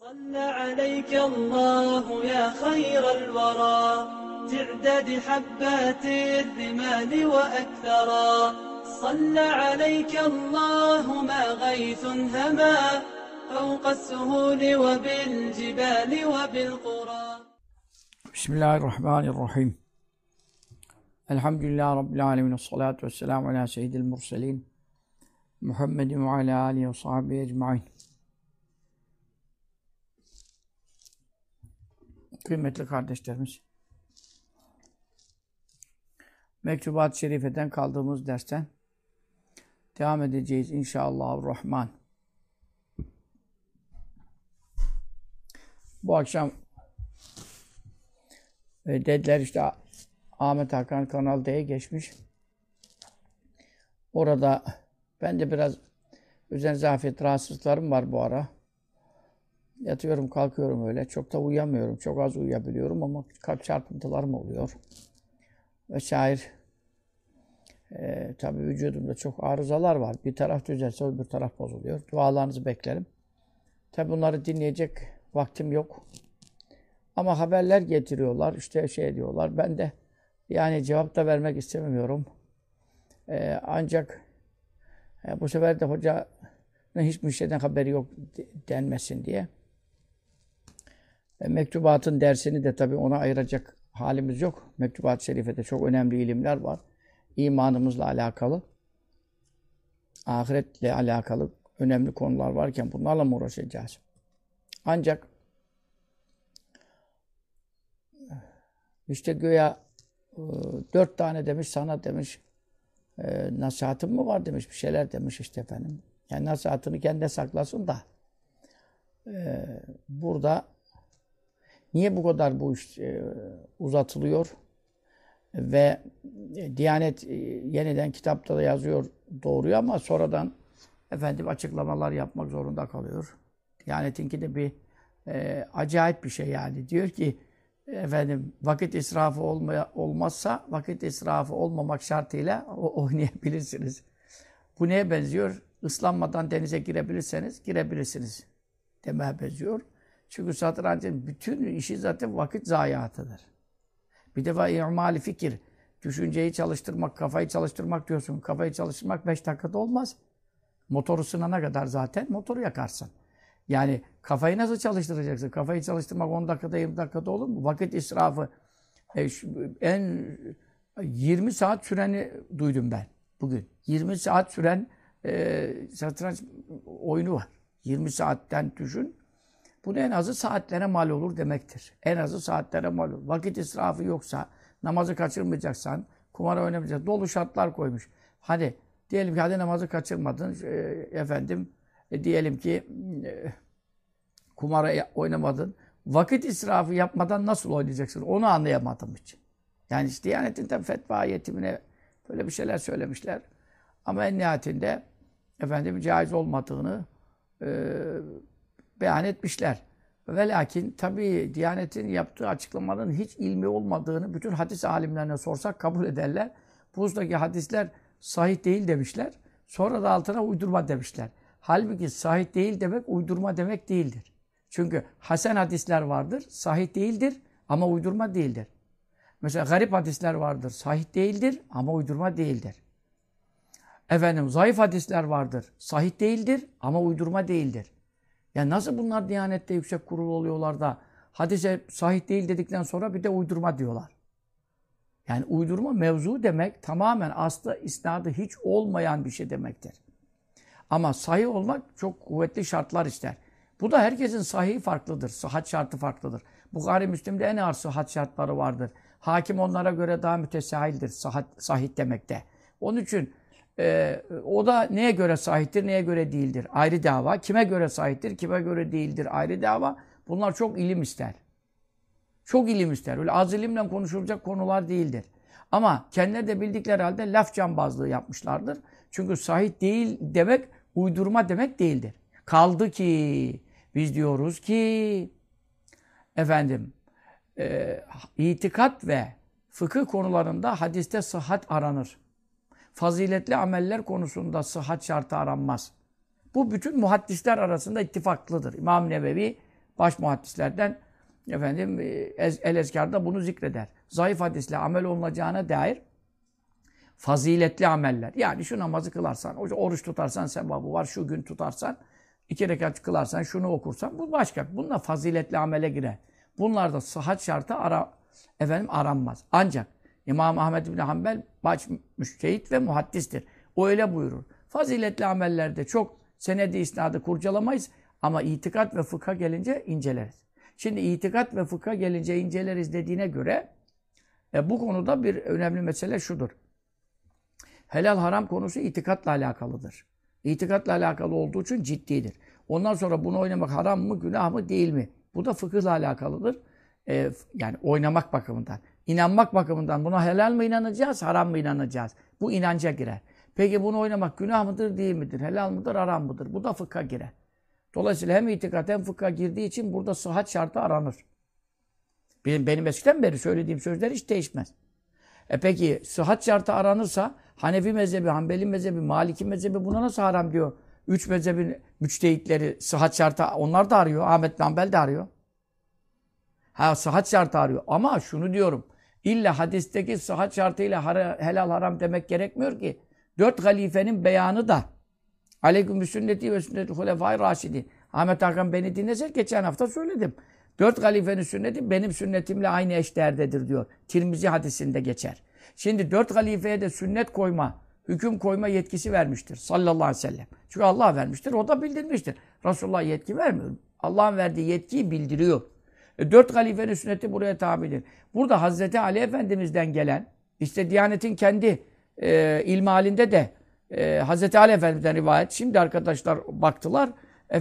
صلى عليك الله يا خير الورى تعداد حبات الرمال وأكثرا صلى عليك الله ما غيث هما فوق السهول وبالجبال وبالقرى. بسم الله الرحمن الرحيم. Elhamdülillahi Rabbil alemin. Esselatu vesselamu ala seyyidil murselin. Muhammedin ve ala alihi ve sahbihi ecmaîn. Kıymetli kardeşlerimiz, Mektubat-ı Şerife'den kaldığımız dersten devam edeceğiz inşallahurrahman. Bu akşam dediler işte Ahmet Hakan Kanal D'ye geçmiş. Orada ben de biraz özel zafiyet rahatsızlıklarım var bu ara. Yatıyorum, kalkıyorum öyle. Çok da uyuyamıyorum. Çok az uyuyabiliyorum ama kalp çarpıntılarım oluyor. Vesaire. Tabii vücudumda çok arızalar var. Bir taraf düzelse öbür taraf bozuluyor. Dualarınızı beklerim. Tabii bunları dinleyecek vaktim yok. Ama haberler getiriyorlar. İşte şey diyorlar. Ben de yani cevap da vermek istemiyorum. Ancak bu sefer de hocanın hiçbir şeyden haberi yok denmesin diye. Mektubatın dersini de tabii ona ayıracak halimiz yok. Mektubat-ı Şerife'de çok önemli ilimler var. İmanımızla alakalı, ahiretle alakalı önemli konular varken bunlarla mı uğraşacağız? Ancak işte güya 4 tane demiş, sana demiş, nasihatın mı var demiş, bir şeyler demiş işte efendim. Yani nasihatını kendine saklasın da burada niye bu kadar bu iş uzatılıyor ve Diyanet yeniden kitapta da yazıyor doğruyu ama sonradan efendim açıklamalar yapmak zorunda kalıyor. Diyanet'inki de bir acayip bir şey yani. Diyor ki efendim vakit israfı olmazsa vakit israfı olmamak şartıyla oynayabilirsiniz. Bu neye benziyor? Islanmadan denize girebilirseniz girebilirsiniz demeye benziyor. Çünkü satrancın bütün işi zaten vakit zayiatıdır. Bir defa i'mal fikir, düşünceyi çalıştırmak, kafayı çalıştırmak diyorsun. Kafayı çalıştırmak 5 dakikada olmaz. Motoru sınana kadar zaten motoru yakarsın. Yani kafayı nasıl çalıştıracaksın? Kafayı çalıştırmak 10 dakikada 20 dakikada olur mu? Vakit israfı en 20 saat süreni duydum ben bugün. 20 saat süren satranç oyunu var. 20 saatten düşün. Bu en azı saatlere mal olur demektir. En azı saatlere mal olur. Vakit israfı yoksa, namazı kaçırmayacaksan, kumara oynamayacaksan, dolu şartlar koymuş. Hadi diyelim ki hadi namazı kaçırmadın, diyelim ki kumara oynamadın. Vakit israfı yapmadan nasıl oynayacaksın? Onu anlayamadım hiç. Yani işte Diyanet'in fetva yetimine böyle bir şeyler söylemişler. Ama en nihayetinde efendim caiz olmadığını beyan etmişler. Ve lakin tabii Diyanet'in yaptığı açıklamanın hiç ilmi olmadığını bütün hadis alimlerine sorsak kabul ederler. Bu husudaki hadisler sahih değil demişler. Sonra da altına uydurma demişler. Halbuki sahih değil demek uydurma demek değildir. Çünkü hasen hadisler vardır, sahih değildir ama uydurma değildir. Mesela garip hadisler vardır, sahih değildir ama uydurma değildir. Efendim zayıf hadisler vardır, sahih değildir ama uydurma değildir. Ya nasıl bunlar Diyanet'te yüksek kurulu oluyorlar da hadise sahih değil dedikten sonra bir de uydurma diyorlar. Yani uydurma mevzu demek tamamen aslı isnadı hiç olmayan bir şey demektir. Ama sahih olmak çok kuvvetli şartlar ister. Bu da herkesin sahihi farklıdır. Sıhhat şartı farklıdır. Bukhari Müslim'de en ağır sıhhat şartları vardır. Hakim onlara göre daha mütesahildir sahih demekte. Onun için o da neye göre sahihtir, neye göre değildir? Ayrı dava. Kime göre sahihtir, kime göre değildir? Ayrı dava. Bunlar çok ilim ister. Çok ilim ister. Öyle az ilimle konuşulacak konular değildir. Ama kendileri de bildikleri halde laf cambazlığı yapmışlardır. Çünkü sahih değil demek, uydurma demek değildir. Kaldı ki, biz diyoruz ki, efendim, itikat ve fıkıh konularında hadiste sıhhat aranır. Faziletli ameller konusunda sıhhat şartı aranmaz. Bu bütün muhaddisler arasında ittifaklıdır. İmam Nevevi baş muhaddislerden El-Ezkar'da bunu zikreder. Zayıf hadisle amel olunacağına dair faziletli ameller. Yani şu namazı kılarsan, oruç tutarsan sevabı var, şu gün tutarsan, 2 rekat kılarsan, şunu okursan, bu başka. Bunlar faziletli amele girer. Bunlarda sıhhat şartı aranmaz. Ancak İmam Ahmed bin Hanbel baş müştehit ve muhaddistir. O öyle buyurur. Faziletli amellerde çok senedi isnadı kurcalamayız ama itikat ve fıkha gelince inceleriz. Şimdi itikat ve fıkha gelince inceleriz dediğine göre bu konuda bir önemli mesele şudur. Helal haram konusu itikatla alakalıdır. İtikatla alakalı olduğu için ciddidir. Ondan sonra bunu oynamak haram mı, günah mı, değil mi? Bu da fıkıhla alakalıdır. Yani oynamak bakımından. İnanmak bakımından buna helal mı inanacağız, haram mı inanacağız? Bu inanca girer. Peki bunu oynamak günah mıdır, değil midir? Helal mıdır, haram mıdır? Bu da fıkha girer. Dolayısıyla hem itikat hem fıkha girdiği için burada sıhhat şartı aranır. Benim eskiden beri söylediğim sözler hiç değişmez. Peki sıhhat şartı aranırsa Hanefi mezhebi, Hanbeli mezhebi, Maliki mezhebi buna nasıl haram diyor? 3 mezhebin müçtehitleri sıhhat şartı onlar da arıyor. Ahmet bin Hanbel de arıyor. Sıhhat şartı arıyor. Ama şunu diyorum. İlla hadisteki sıhhat şartıyla helal haram demek gerekmiyor ki. 4 halifenin beyanı da Aleyküm sünneti ve sünneti hulefai raşidin. Ahmet Hakan beni dinleser geçen hafta söyledim. 4 halifenin sünneti benim sünnetimle aynı eşdeğerdedir diyor. Tirmizi hadisinde geçer. Şimdi 4 halifeye de sünnet koyma, hüküm koyma yetkisi vermiştir sallallahu aleyhi ve sellem. Çünkü Allah vermiştir, o da bildirmiştir. Resulullah yetki vermiyor. Allah'ın verdiği yetkiyi bildiriyor. 4 halifenin sünneti buraya tabidir. Burada Hazreti Ali Efendimiz'den gelen, işte Diyanet'in kendi ilmi halinde de Hazreti Ali Efendimiz'den rivayet. Şimdi arkadaşlar baktılar,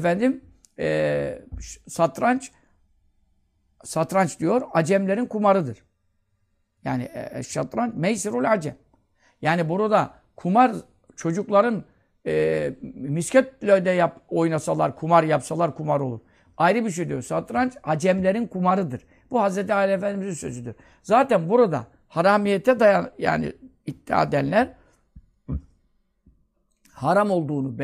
satranç diyor, Acemlerin kumarıdır. Yani şatranç, meysirul acem. Yani burada kumar çocukların misketle de oynasalar, kumar yapsalar kumar olur. Ayrı bir şey diyor. Satranç Acemlerin kumarıdır. Bu Hazreti Ali Efendimiz'in sözüdür. Zaten burada haramiyete yani iddia edenler haram olduğunu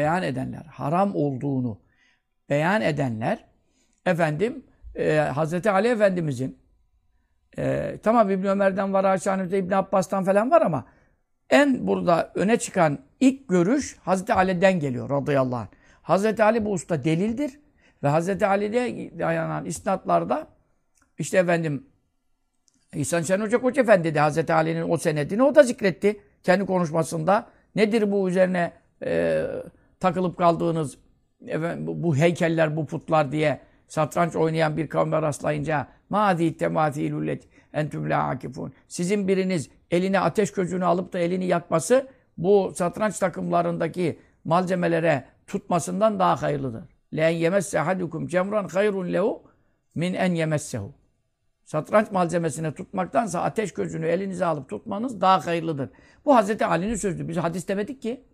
beyan edenler Hazreti Ali Efendimiz'in tamam İbn Ömer'den var, Ayşe İbn Abbas'tan falan var ama en burada öne çıkan ilk görüş Hazreti Ali'den geliyor radıyallahu anh. Hazreti Ali bu usta delildir ve Hazreti Ali'de dayanan isnatlarda işte İhsan Şen Hoca Efendi de Hazreti Ali'nin o senedini o da zikretti kendi konuşmasında. Nedir bu üzerine takılıp kaldığınız bu heykeller, bu putlar diye satranç oynayan bir kavme rastlayınca mâzî temâthîlülleti entüm lâ akifûn. Sizin biriniz eline ateş közünü alıp da elini yakması bu satranç takımlarındaki malzemelere tutmasından daha hayırlıdır. لَاَنْ يَمَسَّ اَحَدُكُمْ cemran hayrun lehu min en yemessehu. Satranç malzemesine tutmaktansa ateş közünü elinize alıp tutmanız daha hayırlıdır. Bu Hazreti Ali'nin sözü. Biz hadis demedik ki.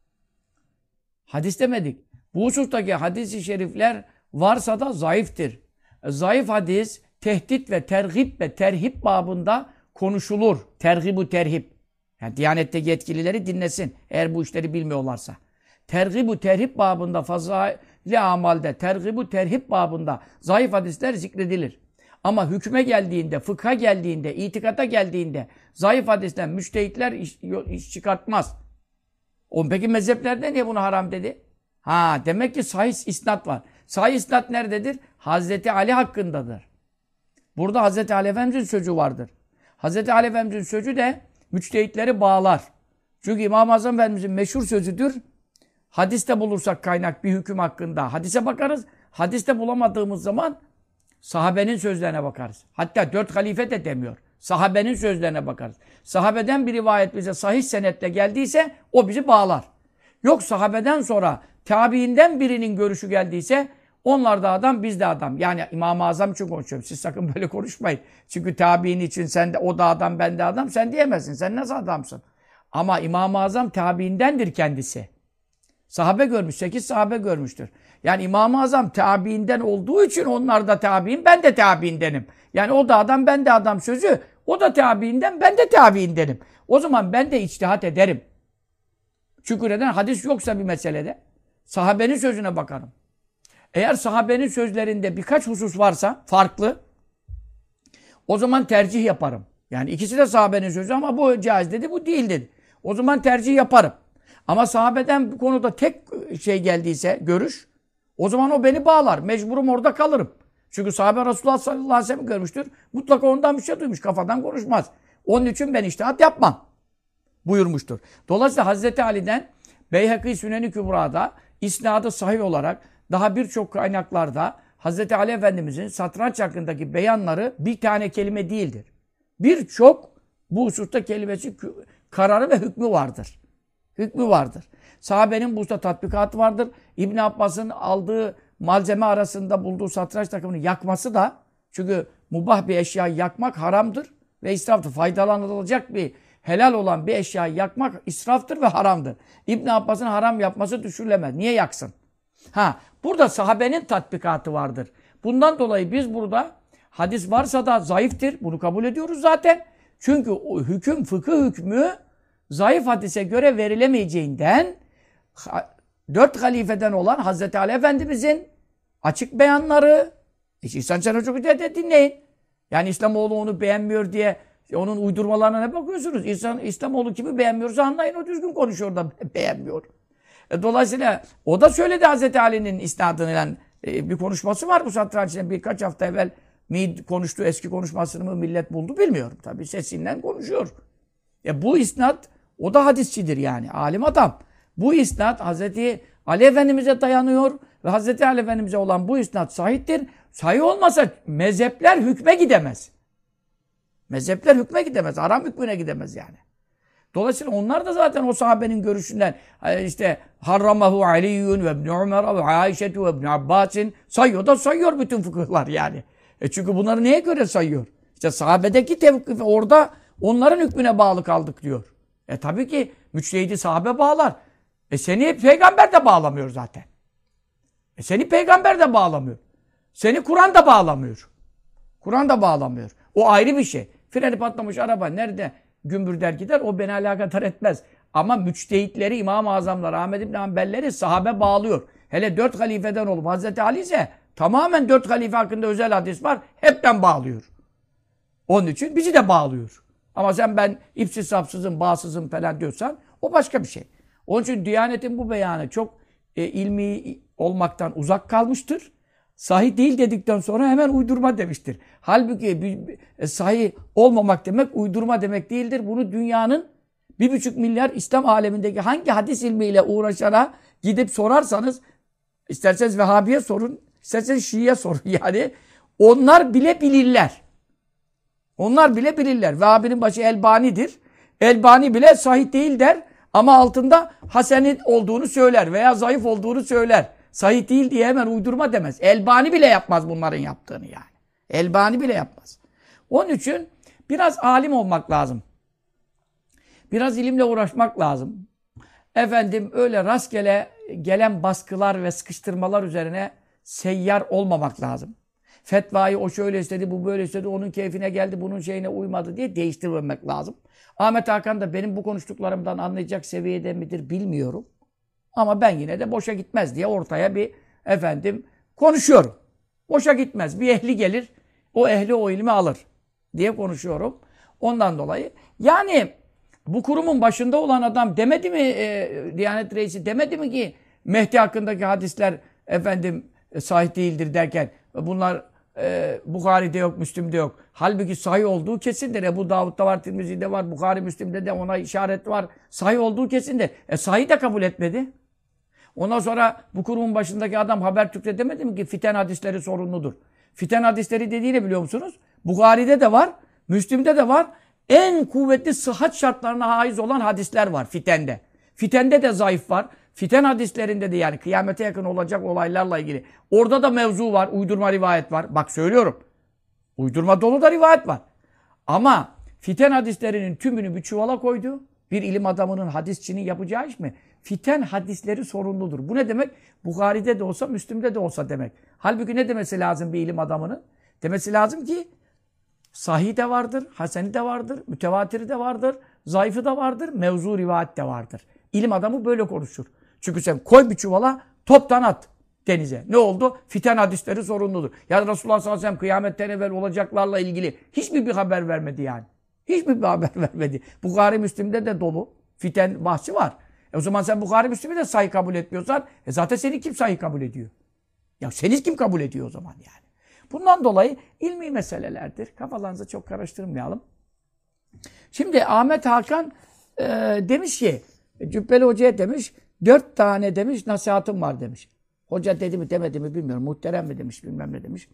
Hadis demedik. Bu husustaki hadis-i şerifler varsa da zayıftır. Zayıf hadis tehdit ve tergib ve terhip babında konuşulur. Tergib-u terhip. Yani Diyanet'teki yetkilileri dinlesin. Eğer bu işleri bilmiyorlarsa. Tergib-u terhip babında fazla amalde, tergib-u terhip babında zayıf hadisler zikredilir. Ama hükme geldiğinde, fıkha geldiğinde, itikata geldiğinde zayıf hadisler, müştehitler iş çıkartmaz. Peki mezheplerde niye bunu haram dedi? Demek ki sahih isnat var. Sahih isnat nerededir? Hazreti Ali hakkındadır. Burada Hazreti Ali Efendimiz'in sözü vardır. Hazreti Ali Efendimiz'in sözü de müçtehitleri bağlar. Çünkü İmam-ı Azam Efendimiz'in meşhur sözüdür. Hadiste bulursak kaynak bir hüküm hakkında hadise bakarız. Hadiste bulamadığımız zaman sahabenin sözlerine bakarız. Hatta 4 halife de demiyor. Sahabenin sözlerine bakarız. Sahabeden bir rivayet bize sahih senetle geldiyse o bizi bağlar. Yok sahabeden sonra tabiinden birinin görüşü geldiyse onlar da adam, biz de adam. Yani İmam-ı Azam için konuşuyorum. Siz sakın böyle konuşmayın. Çünkü tabiin için sen de o da adam, ben de adam. Sen diyemezsin. Sen nasıl adamsın? Ama İmam-ı Azam tabiindendir kendisi. Sahabe görmüş. 8 sahabe görmüştür. Yani İmam-ı Azam tabiinden olduğu için onlar da tabiin, ben de tabiindenim. Yani o da adam, ben de adam sözü. O da tabiinden, ben de tabiindenim. O zaman ben de içtihat ederim. Çünkü neden? Hadis yoksa bir meselede sahabenin sözüne bakarım. Eğer sahabenin sözlerinde birkaç husus varsa farklı, o zaman tercih yaparım. Yani ikisi de sahabenin sözü ama bu caiz dedi, bu değil dedi. O zaman tercih yaparım. Ama sahabeden bu konuda tek şey geldiyse, görüş, o zaman o beni bağlar. Mecburum orada kalırım. Çünkü sahabe Resulullah sallallahu aleyhi ve sellem görmüştür. Mutlaka ondan bir şey duymuş. Kafadan konuşmaz. Onun için ben içtihat yapmam buyurmuştur. Dolayısıyla Hazreti Ali'den Beyhaki Sünen-i Kübra'da isnadı sahih olarak daha birçok kaynaklarda Hazreti Ali Efendimizin satranç hakkındaki beyanları bir tane kelime değildir. Birçok bu hususta kelimesi, kararı ve hükmü vardır. Hükmü vardır. Sahabenin bu hususta tatbikatı vardır. İbn Abbas'ın aldığı malzeme arasında bulduğu satranç takımını yakması da, çünkü mubah bir eşyayı yakmak haramdır ve israftır. Faydalanılacak bir, helal olan bir eşyayı yakmak israftır ve haramdır. İbn Abbas'ın haram yapması düşürülemez. Niye yaksın? Burada sahabenin tatbikatı vardır. Bundan dolayı biz burada hadis varsa da zayıftır. Bunu kabul ediyoruz zaten. Çünkü o hüküm, fıkıh hükmü zayıf hadise göre verilemeyeceğinden 4 halifeden olan Hazreti Ali Efendimizin açık beyanları, İhsan Çakır çok de dinleyin. Yani İslamoğlu onu beğenmiyor diye onun uydurmalarına ne bakıyorsunuz? İslamoğlu kimi beğenmiyorsa anlayın, o düzgün konuşuyor da beğenmiyor. Dolayısıyla o da söyledi Hazreti Ali'nin isnadıyla bir konuşması var bu satrançta. Birkaç hafta evvel konuştuğu eski konuşmasını mı millet buldu bilmiyorum. Tabii sesinden konuşuyor. Bu isnat, o da hadisçidir yani. Alim adam. Bu isnat Hazreti Ali Efendimiz'e dayanıyor ve Hazreti Ali Efendimiz'e olan bu isnat sahihtir. Sahih olmasa mezhepler hükme gidemez. Mezhepler hükme gidemez. Haram hükmüne gidemez yani. Dolayısıyla onlar da zaten o sahabenin görüşünden işte harramahu Aliyyun ve İbn Ömer ve Ayşe ve İbn Abbas'in sayıyor bütün fıkıhlar yani. Çünkü bunları neye göre sayıyor? İşte sahabedeki tevkif, orada onların hükmüne bağlı kaldık diyor. Tabii ki müçtehidi sahabe bağlar. Seni peygamber de bağlamıyor zaten. Seni peygamber de bağlamıyor. Seni Kur'an da bağlamıyor. Kur'an da bağlamıyor. O ayrı bir şey. Freni patlamış araba nerede gümbürder gider, o beni alakadar etmez. Ama müçtehitleri, İmam-ı Azamlar, Ahmed İbn Hanbelleri sahabe bağlıyor. Hele 4 halifeden olup Hazreti Ali ise tamamen 4 halife hakkında özel hadis var. Hepten bağlıyor. Onun için bizi de bağlıyor. Ama sen ben ipsiz sapsızım, bağsızım falan diyorsan o başka bir şey. Onun için Diyanet'in bu beyanı çok ilmi olmaktan uzak kalmıştır. Sahih değil dedikten sonra hemen uydurma demiştir. Halbuki sahih olmamak demek uydurma demek değildir. Bunu dünyanın 1,5 milyar İslam alemindeki hangi hadis ilmiyle uğraşana gidip sorarsanız, isterseniz Vehhabi'ye sorun, isterseniz Şii'ye sorun yani. Onlar bile bilirler. Onlar bile bilirler. Vehhabi'nin başı Elbani'dir. Elbani bile sahih değil der ama altında hasen olduğunu söyler veya zayıf olduğunu söyler. Sahih değil diye hemen uydurma demez. Elbani bile yapmaz bunların yaptığını yani. Elbani bile yapmaz. Onun için biraz alim olmak lazım. Biraz ilimle uğraşmak lazım. Efendim öyle rastgele gelen baskılar ve sıkıştırmalar üzerine seyyar olmamak lazım. Fetvayı o şöyle istedi, bu böyle istedi, onun keyfine geldi, bunun şeyine uymadı diye değiştirmemek lazım. Ahmet Hakan da benim bu konuştuklarımdan anlayacak seviyede midir bilmiyorum. Ama ben yine de boşa gitmez diye ortaya bir konuşuyorum. Boşa gitmez. Bir ehli gelir, o ehli o ilmi alır diye konuşuyorum. Ondan dolayı yani bu kurumun başında olan adam demedi mi, Diyanet Reisi demedi mi ki Mehdi hakkındaki hadisler sahih değildir derken bunlar Bukhari'de yok, Müslim'de yok. Halbuki sahih olduğu kesindir. Ebu Davud'da var, Tirmizi'de var, Bukhari, Müslim'de de ona işaret var. Sahih olduğu kesindir. Sahih de kabul etmedi. Ondan sonra bu kurumun başındaki adam Habertürk'te demedi mi ki fiten hadisleri sorunludur. Fiten hadisleri dediğini biliyor musunuz? Bukhari'de de var, Müslim'de de var. En kuvvetli sıhhat şartlarına haiz olan hadisler var fitende. Fitende de zayıf var. Fiten hadislerinde de yani kıyamete yakın olacak olaylarla ilgili. Orada da mevzu var, uydurma rivayet var. Bak söylüyorum. Uydurma dolu da rivayet var. Ama fiten hadislerinin tümünü bir çuvala koydu. Bir ilim adamının, hadisçinin yapacağı iş mi? Fiten hadisleri sorunludur. Bu ne demek? Bukhari'de de olsa, Müslim'de de olsa demek. Halbuki ne demesi lazım bir ilim adamının? Demesi lazım ki sahih de vardır, haseni de vardır, mütevatiri de vardır, zayıfı da vardır, mevzu rivayet de vardır. İlim adamı böyle konuşur. Çünkü sen koy bir çuvala toptan at. denize. Ne oldu? Fiten hadisleri sorumludur. Ya Resulullah sallallahu aleyhi ve sellem kıyametten evvel olacaklarla ilgili hiçbir bir haber vermedi yani. Hiçbir bir haber vermedi. Bukhari Müslim'de de dolu fiten bahsi var. O zaman sen Bukhari Müslim'i de sahih kabul etmiyorsan zaten seni kim sahih kabul ediyor? Ya seni kim kabul ediyor o zaman yani? Bundan dolayı ilmi meselelerdir. Kafalarınızı çok karıştırmayalım. Şimdi Ahmet Hakan demiş ki, Cübbeli Hoca'ya demiş, 4 tane demiş nasihatım var demiş. Hoca dedi mi demedi mi bilmiyorum. Muhterem mi demiş bilmem ne demiş.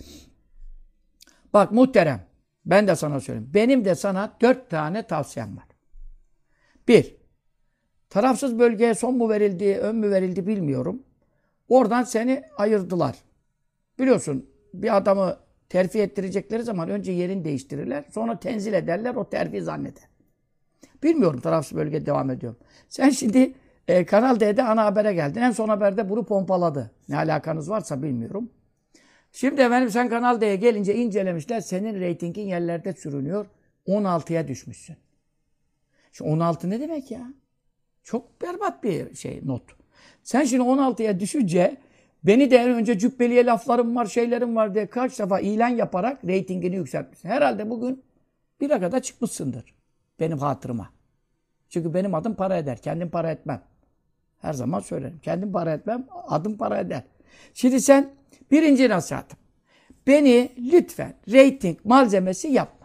Bak muhterem, ben de sana söyleyeyim. Benim de sana 4 tane tavsiyem var. 1. Tarafsız bölgeye son mu verildi, ön mü verildi bilmiyorum. Oradan seni ayırdılar. Biliyorsun bir adamı terfi ettirecekleri zaman önce yerini değiştirirler. Sonra tenzil ederler, o terfi zanneder. Bilmiyorum, tarafsız bölge devam ediyorum. Sen şimdi Kanal D'de ana habere geldin. En son haberde bunu pompaladı. Ne alakanız varsa bilmiyorum. Şimdi efendim sen Kanal D'ye gelince incelemişler. Senin reytingin yerlerde sürünüyor. 16'ya düşmüşsün. Şimdi 16 ne demek ya? Çok berbat bir not. Sen şimdi 16'ya düşünce beni de en önce Cübbeli'ye laflarım var, şeylerim var diye kaç defa ilan yaparak reytingini yükseltmişsin. Herhalde bugün 1'e kadar çıkmışsındır. Benim hatırıma. Çünkü benim adım para eder. Kendim para etmem. Her zaman söylerim. Kendim para etmem, adım para eder. Şimdi sen birinci nasihatım. Beni lütfen reyting malzemesi yapma.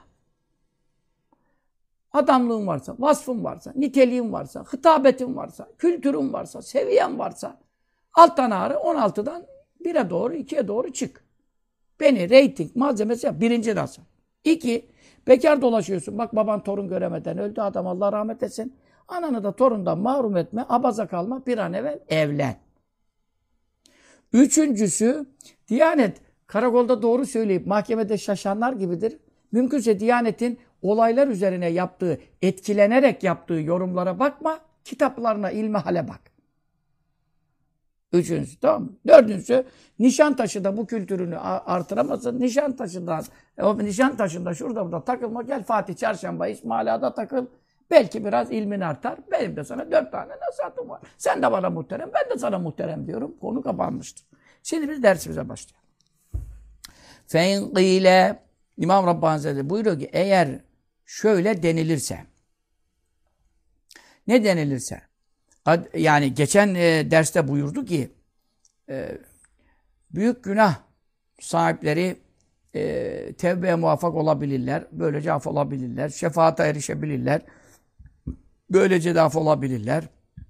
Adamlığın varsa, vasfın varsa, niteliğin varsa, hitabetin varsa, kültürün varsa, seviyen varsa alttan ağrı 16'dan 1'e doğru, 2'ye doğru çık. Beni reyting malzemesi yap. Birinci nasihat. 2. Bekar dolaşıyorsun. Bak baban torun göremeden öldü adam, Allah rahmet etsin. Ananı da torundan mahrum etme, abaza kalma, bir an evvel evlen. 3. Diyanet karakolda doğru söyleyip mahkemede şaşanlar gibidir. Mümkünse Diyanet'in olaylar üzerine yaptığı, etkilenerek yaptığı yorumlara bakma, kitaplarına, ilmihale bak. 3. Tamam mı? 4. Nişantaşı'da bu kültürünü artıramazsın. Nişantaşı'nda şurada burada takılma. Gel Fatih Çarşamba İsmail Ağa'da takıl. Belki biraz ilmin artar. Benim de sana 4 tane nasihatım var. Sen de bana muhterem, ben de sana muhterem diyorum. Konu kapanmıştır. Şimdi biz dersimize başlayalım. Fein qîle İmam Rabbani Hazretleri buyuruyor ki eğer şöyle denilirse, ne denilirse, yani geçen derste buyurdu ki büyük günah sahipleri tevbeye muvaffak olabilirler, böylece af olabilirler, şefaate erişebilirler, böylece de af olabilirler.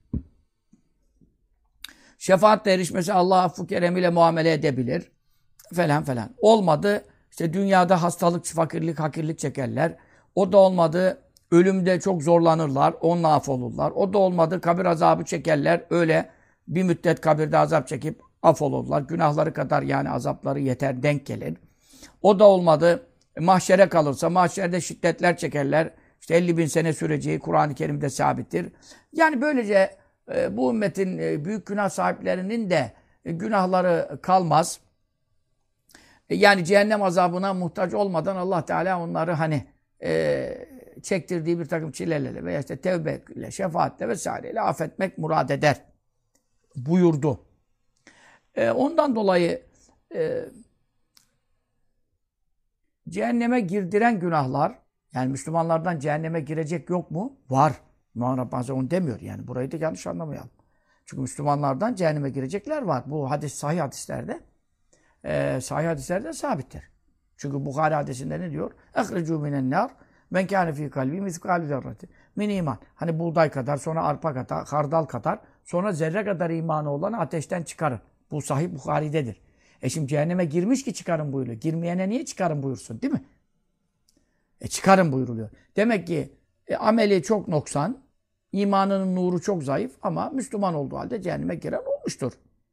Şefaatle erişmesi Allah affı keremiyle muamele edebilir falan falan. Olmadı işte dünyada hastalık, fakirlik, hakirlik çekerler. O da olmadı ölümde çok zorlanırlar, onunla af olurlar. O da olmadı kabir azabı çekerler. Öyle bir müddet kabirde azap çekip af olurlar. Günahları kadar yani azapları yeter, denk gelir. O da olmadı mahşere kalırsa mahşerde şiddetler çekerler. İşte 50.000 sene süreceği Kur'an-ı Kerim'de sabittir. Yani böylece bu ümmetin büyük günah sahiplerinin de günahları kalmaz. Yani cehennem azabına muhtaç olmadan Allah Teala onları hani çektirdiği bir takım çilelerle veya işte tevbeyle, şefaatle vesaireyle affetmek murad eder buyurdu. Ondan dolayı cehenneme girdiren günahlar, yani Müslümanlardan cehenneme girecek yok mu? Var. İmam Rabbani onu demiyor yani. Burayı da yanlış anlamayalım. Çünkü Müslümanlardan cehenneme girecekler var. Bu hadis, sahih hadislerde sabittir. Çünkü Bukhari hadisinde ne diyor? اَخْرِجُوا مِنَ النَّارِ مَنْ كَانَ ف۪ي قَلْبِي مِثْقَالُ ذَرَّةٍ min iman. Hani buğday kadar, sonra arpa kadar, hardal kadar, sonra zerre kadar imanı olanı ateşten çıkarın. Bu sahih Bukhari'dedir. Şimdi cehenneme girmiş ki çıkarın buyuruyor. Girmeyene niye çıkarın buyursun, değil mi? Çıkarın buyuruluyor. Demek ki ameli çok noksan, imanının nuru çok zayıf ama Müslüman olduğu halde cehenneme giren olmuştur.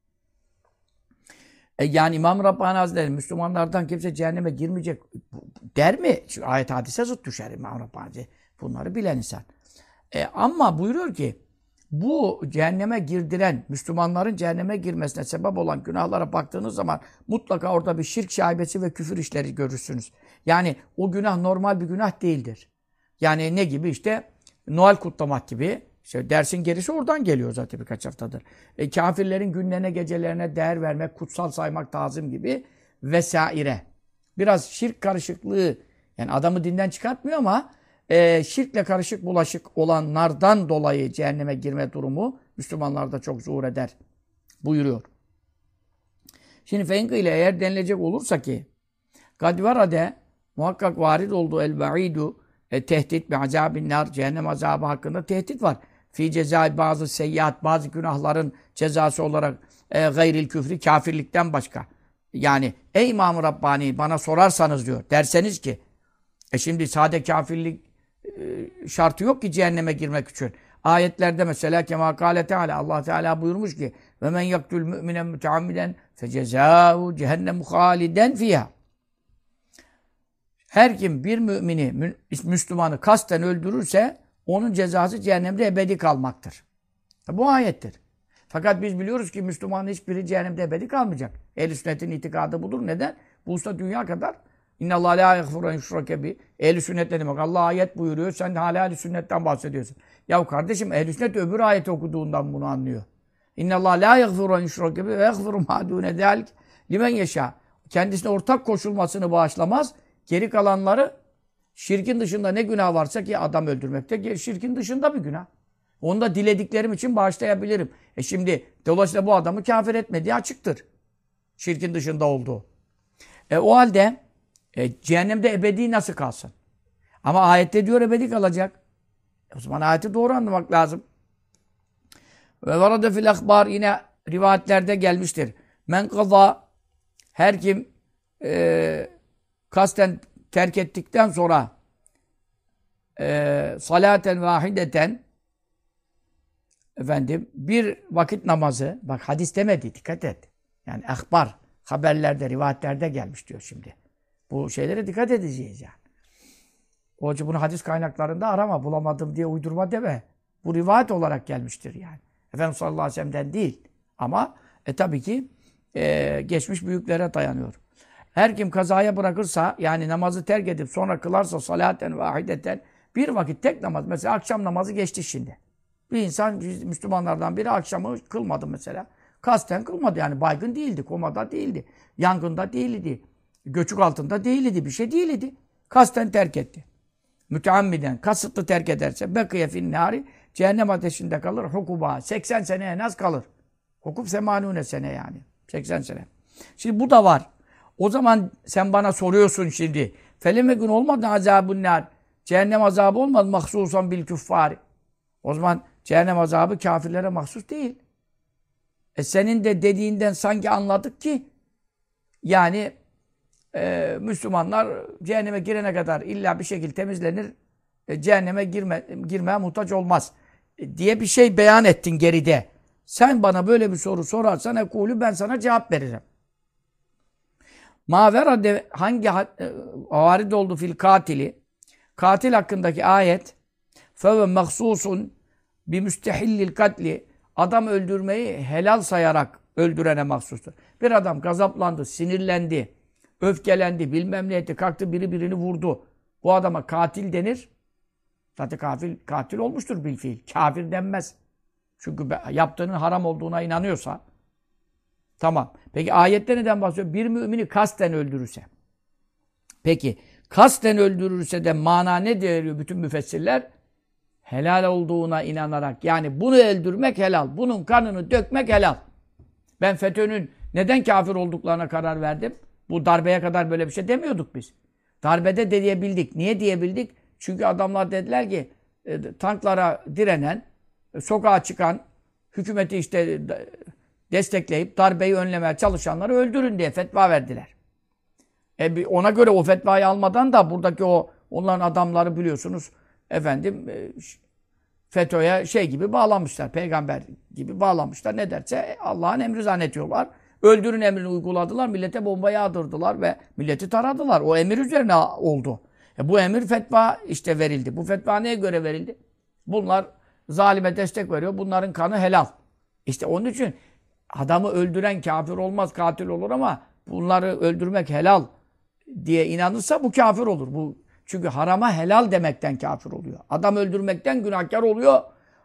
Yani İmam Rabbani Hazretleri Müslümanlardan kimse cehenneme girmeyecek der mi? Çünkü ayet hadise zıt düşer İmam Rabbani. Bunları bilen insan. Ama buyuruyor ki bu cehenneme girdiren, Müslümanların cehenneme girmesine sebep olan günahlara baktığınız zaman mutlaka orada bir şirk şaibesi ve küfür işleri görürsünüz. Yani o günah normal bir günah değildir. Yani ne gibi işte Noel kutlamak gibi İşte dersin gerisi oradan geliyor zaten birkaç haftadır. Kafirlerin günlerine, gecelerine değer vermek, kutsal saymak, tazim gibi vesaire. Biraz şirk karışıklığı, yani adamı dinden çıkartmıyor ama şirkle karışık bulaşık olanlardan dolayı cehenneme girme durumu Müslümanlarda çok zuhur eder buyuruyor. Şimdi fenkı ile eğer denilecek olursa ki kadvarade muhakkak varid olduğu el-ba'idu tehdit ve azabin nar, cehennem azabı hakkında tehdit var. Fi cezai bazı seyyiat, bazı günahların cezası olarak gayril küfri, kafirlikten başka. Yani ey İmam-ı Rabbani bana sorarsanız diyor, derseniz ki şimdi sade kafirlik şartı yok ki cehenneme girmek için. Ayetlerde mesela kema kâle teâlâ, Allah Teala buyurmuş ki ve men yaktül müminen müteammiden fecezâhu cehennem hâliden fiyâ. Her kim bir mümini, Müslümanı kasten öldürürse onun cezası cehennemde ebedi kalmaktır. Bu ayettir. Fakat biz biliyoruz ki Müslümanın hiçbiri cehennemde ebedi kalmayacak. Ehl-i sünnetin itikadı budur. Neden? Bu usta dünya kadar İnnallâhe lâ yagfirun yüşrake bih. Ehl-i sünnet ne demek? Allah ayet buyuruyor. Sen de hala ehl-i sünnetten bahsediyorsun. Ya kardeşim ehl-i sünnet öbür ayeti okuduğundan bunu anlıyor. İnnallâhe lâ yagfirun yüşrake bih ve yagfiru mâ dûne zâlik limen yeşâ. Kendisine ortak koşulmasını bağışlamaz. Geri kalanları şirkin dışında ne günah varsa ki adam öldürmekte şirkin dışında bir günah. Onu da dilediklerim için bağışlayabilirim. Şimdi dolayısıyla bu adamı kafir etmediği açıktır. Şirkin dışında olduğu. O halde cehennemde ebedi nasıl kalsın? Ama ayette diyor ebedi kalacak. O zaman ayeti doğru anlamak lazım. Ve varada fil akbar, yine rivayetlerde gelmiştir. Men kaza, her kim kasten terk ettikten sonra salaten vahideten, efendim bir vakit namazı, bak hadis demedi, dikkat et. Yani akbar, haberlerde, rivayetlerde gelmiş diyor şimdi. Bu şeylere dikkat edeceğiz yani. O için bunu hadis kaynaklarında arama, bulamadım diye uydurma deme. Bu rivayet olarak gelmiştir yani. Efendimiz sallallahu aleyhi ve sellem'den değil. Ama tabii ki geçmiş büyüklere dayanıyor. Her kim kazaya bırakırsa, yani namazı terk edip sonra kılarsa salaten vahideten, bir vakit tek namaz, mesela akşam namazı geçti şimdi. Bir insan, Müslümanlardan biri akşamı kılmadı mesela. Kasten kılmadı, yani baygın değildi, komada değildi, yangında değildi, göçük altında değildi, bir şey değildi. Kasten terk etti. Müteammiden, kasıtlı terk ederse bekiye finnâri, cehennem ateşinde kalır, hukuba, 80 sene en az kalır. Hukuk semanune sene yani, 80 sene. Şimdi bu da var. O zaman sen bana soruyorsun şimdi, feleme gün olmadı azabun nar, cehennem azabı olmadı mahsusan bil küffari. O zaman cehennem azabı kafirlere mahsus değil. Senin de dediğinden sanki anladık ki yani Müslümanlar cehenneme girene kadar illa bir şekilde temizlenir, cehenneme girmeye muhtaç olmaz diye bir şey beyan ettin geride. Sen bana böyle bir soru sorarsan ekulü, ben sana cevap veririm. Maverade, hangi varid oldu fil katili, katil hakkındaki ayet feve mahsusun bi müstehillil katli, adam öldürmeyi helal sayarak öldürene mahsustur. Bir adam gazaplandı, sinirlendi, öfkelendi, bilmem ne etti, kalktı biri birini vurdu. Bu adama katil denir. Zaten katil olmuştur bil fiil. Kafir denmez. Çünkü yaptığının haram olduğuna inanıyorsa. Tamam. Peki ayette neden bahsediyor? Bir mümini kasten öldürürse. Peki kasten öldürürse de mana ne diyor bütün müfessirler? Helal olduğuna inanarak. Yani bunu öldürmek helal. Bunun kanını dökmek helal. Ben FETÖ'nün neden kafir olduklarına karar verdim. Bu darbeye kadar böyle bir şey demiyorduk biz. Darbede de diyebildik. Niye diyebildik? Çünkü adamlar dediler ki tanklara direnen, sokağa çıkan, hükümeti işte destekleyip darbeyi önlemeye çalışanları öldürün diye fetva verdiler. Ona göre o fetvayı almadan da buradaki onların adamları biliyorsunuz efendim FETÖ'ye şey gibi bağlanmışlar. Peygamber gibi bağlanmışlar. Ne derse Allah'ın emri zannediyorlar. Öldürün emrini uyguladılar. Millete bomba yağdırdılar ve milleti taradılar. O emir üzerine oldu. Bu emir fetva işte verildi. Bu fetva neye göre verildi? Bunlar zalime destek veriyor. Bunların kanı helal. İşte onun için adamı öldüren kafir olmaz, katil olur ama bunları öldürmek helal diye inanırsa bu kafir olur. Çünkü harama helal demekten kafir oluyor. Adam öldürmekten günahkar oluyor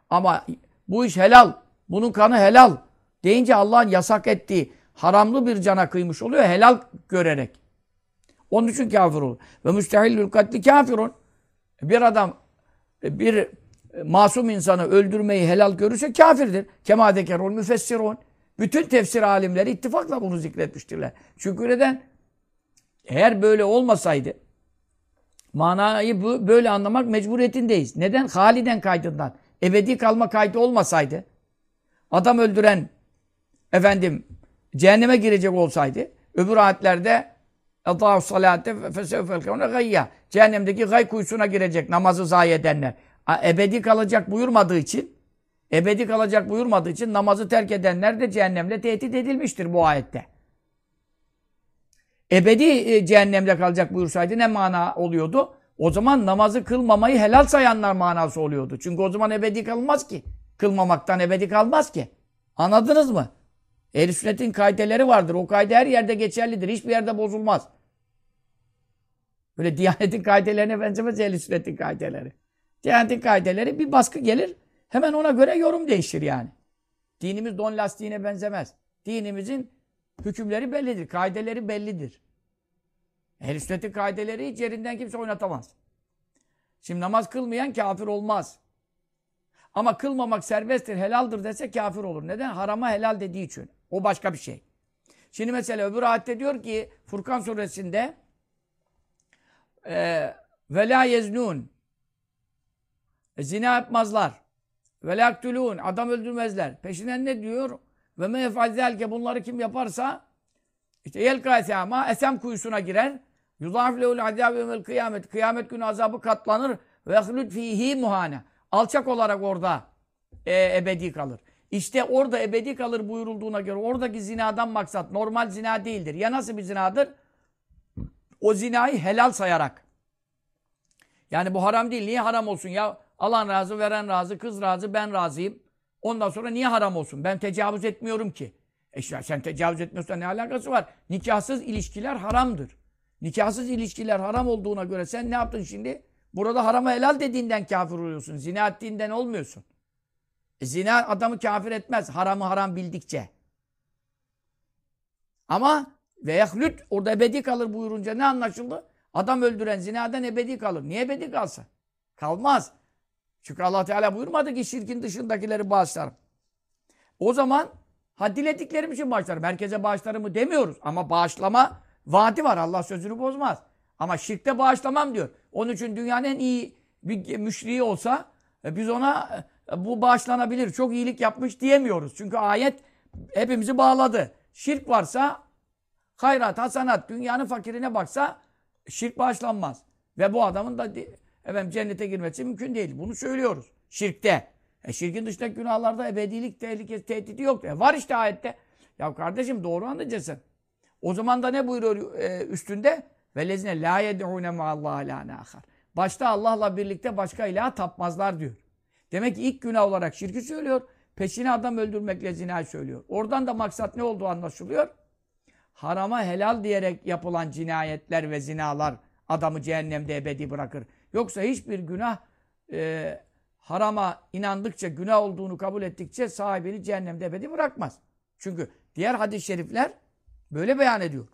Ama bu iş helal, bunun kanı helal deyince Allah'ın yasak ettiği haramlı bir cana kıymış oluyor helal görerek. Onun için kafir olur. Ve müstehillül katli kafirun. Bir adam bir masum insanı öldürmeyi helal görürse kafirdir. Kema zekerul müfessirun. Bütün tefsir alimleri ittifakla bunu zikretmiştirler. Çünkü neden? Eğer böyle olmasaydı manayı böyle anlamak mecburiyetindeyiz. Neden? Haliden kaydından. Ebedi kalma kaydı olmasaydı adam öldüren cehenneme girecek olsaydı öbür ayetlerde salate fesevfelkevne gayya. Cehennemdeki gay kuyusuna girecek namazı zayi edenler. Ebedi kalacak buyurmadığı için namazı terk edenler de cehennemle tehdit edilmiştir bu ayette. Ebedi cehennemde kalacak buyursaydı ne mana oluyordu? O zaman namazı kılmamayı helal sayanlar manası oluyordu. Çünkü o zaman ebedi kalmaz ki. Kılmamaktan ebedi kalmaz ki. Anladınız mı? Ehl-i sünnetin kaideleri vardır. O kaide her yerde geçerlidir. Hiçbir yerde bozulmaz. Böyle Diyanet'in kaidelerine benzemez Ehl-i sünnetin kaideleri. Diyanet'in kaideleri bir baskı gelir. Hemen ona göre yorum değişir yani. Dinimiz don lastiğine benzemez. Dinimizin hükümleri bellidir. Kaideleri bellidir. Ehl-i sünnetin kaideleri hiç yerinden kimse oynatamaz. Şimdi namaz kılmayan kafir olmaz. Ama kılmamak serbesttir, helaldir dese kafir olur. Neden? Harama helal dediği için. O başka bir şey. Şimdi mesela öbür ayette diyor ki Furkan suresinde ve la yeznun zina yapmazlar. Ve la yaktulun adam öldürmezler. Peşinden ne diyor? Ve me yef'al bunları kim yaparsa işte yelka esama esem kuyusuna girer. Yudâf lehul azâb yevmel kıyamet. Kıyamet günü azabı katlanır. Ve yahlud fîhî muhâne. Alçak olarak orada ebedi kalır. İşte orada ebedi kalır buyurulduğuna göre oradaki zinadan maksat normal zina değildir. Ya nasıl bir zinadır? O zinayı helal sayarak. Yani bu haram değil. Niye haram olsun ya? Alan razı, veren razı, kız razı, ben razıyım. Ondan sonra niye haram olsun? Ben tecavüz etmiyorum ki. Sen tecavüz etmiyorsan ne alakası var? Nikahsız ilişkiler haramdır. Nikahsız ilişkiler haram olduğuna göre sen ne yaptın şimdi? Burada harama helal dediğinden kafir oluyorsun. Zina ettiğinden olmuyorsun. Zina adamı kafir etmez. Haramı haram bildikçe. Ama ve yahlud orada ebedi kalır buyurunca ne anlaşıldı? Adam öldüren zinadan ebedi kalır. Niye ebedi kalsa? Kalmaz. Çünkü Allah Teala buyurmadı ki şirkin dışındakileri bağışlarım. O zaman dilediklerim için bağışlarım. Herkese bağışlarımı demiyoruz. Ama bağışlama vaadi var. Allah sözünü bozmaz. Ama şirkte bağışlamam diyor. Onun için dünyanın en iyi bir müşriği olsa biz ona bu bağışlanabilir, çok iyilik yapmış diyemiyoruz. Çünkü ayet hepimizi bağladı. Şirk varsa hayrat, hasanat, dünyanın fakirine baksa şirk bağışlanmaz. Ve bu adamın da cennete girmesi mümkün değil. Bunu söylüyoruz. Şirkte. Şirkin dışındaki günahlarda ebedilik tehlikesi, tehdidi yok. Var işte ayette. Ya kardeşim doğru anlayacaksın. O zaman da ne buyuruyor üstünde? Velezine la yed'une ma'allahi ilahen ahar. Başta Allah'la birlikte başka ilaha tapmazlar diyor. Demek ki ilk günah olarak şirki söylüyor. Peşine adam öldürmekle zinayı söylüyor. Oradan da maksat ne olduğu anlaşılıyor. Harama helal diyerek yapılan cinayetler ve zinalar adamı cehennemde ebedi bırakır. Yoksa hiçbir günah harama inandıkça, günah olduğunu kabul ettikçe sahibini cehennemde ebedi bırakmaz. Çünkü diğer hadis-i şerifler böyle beyan ediyor.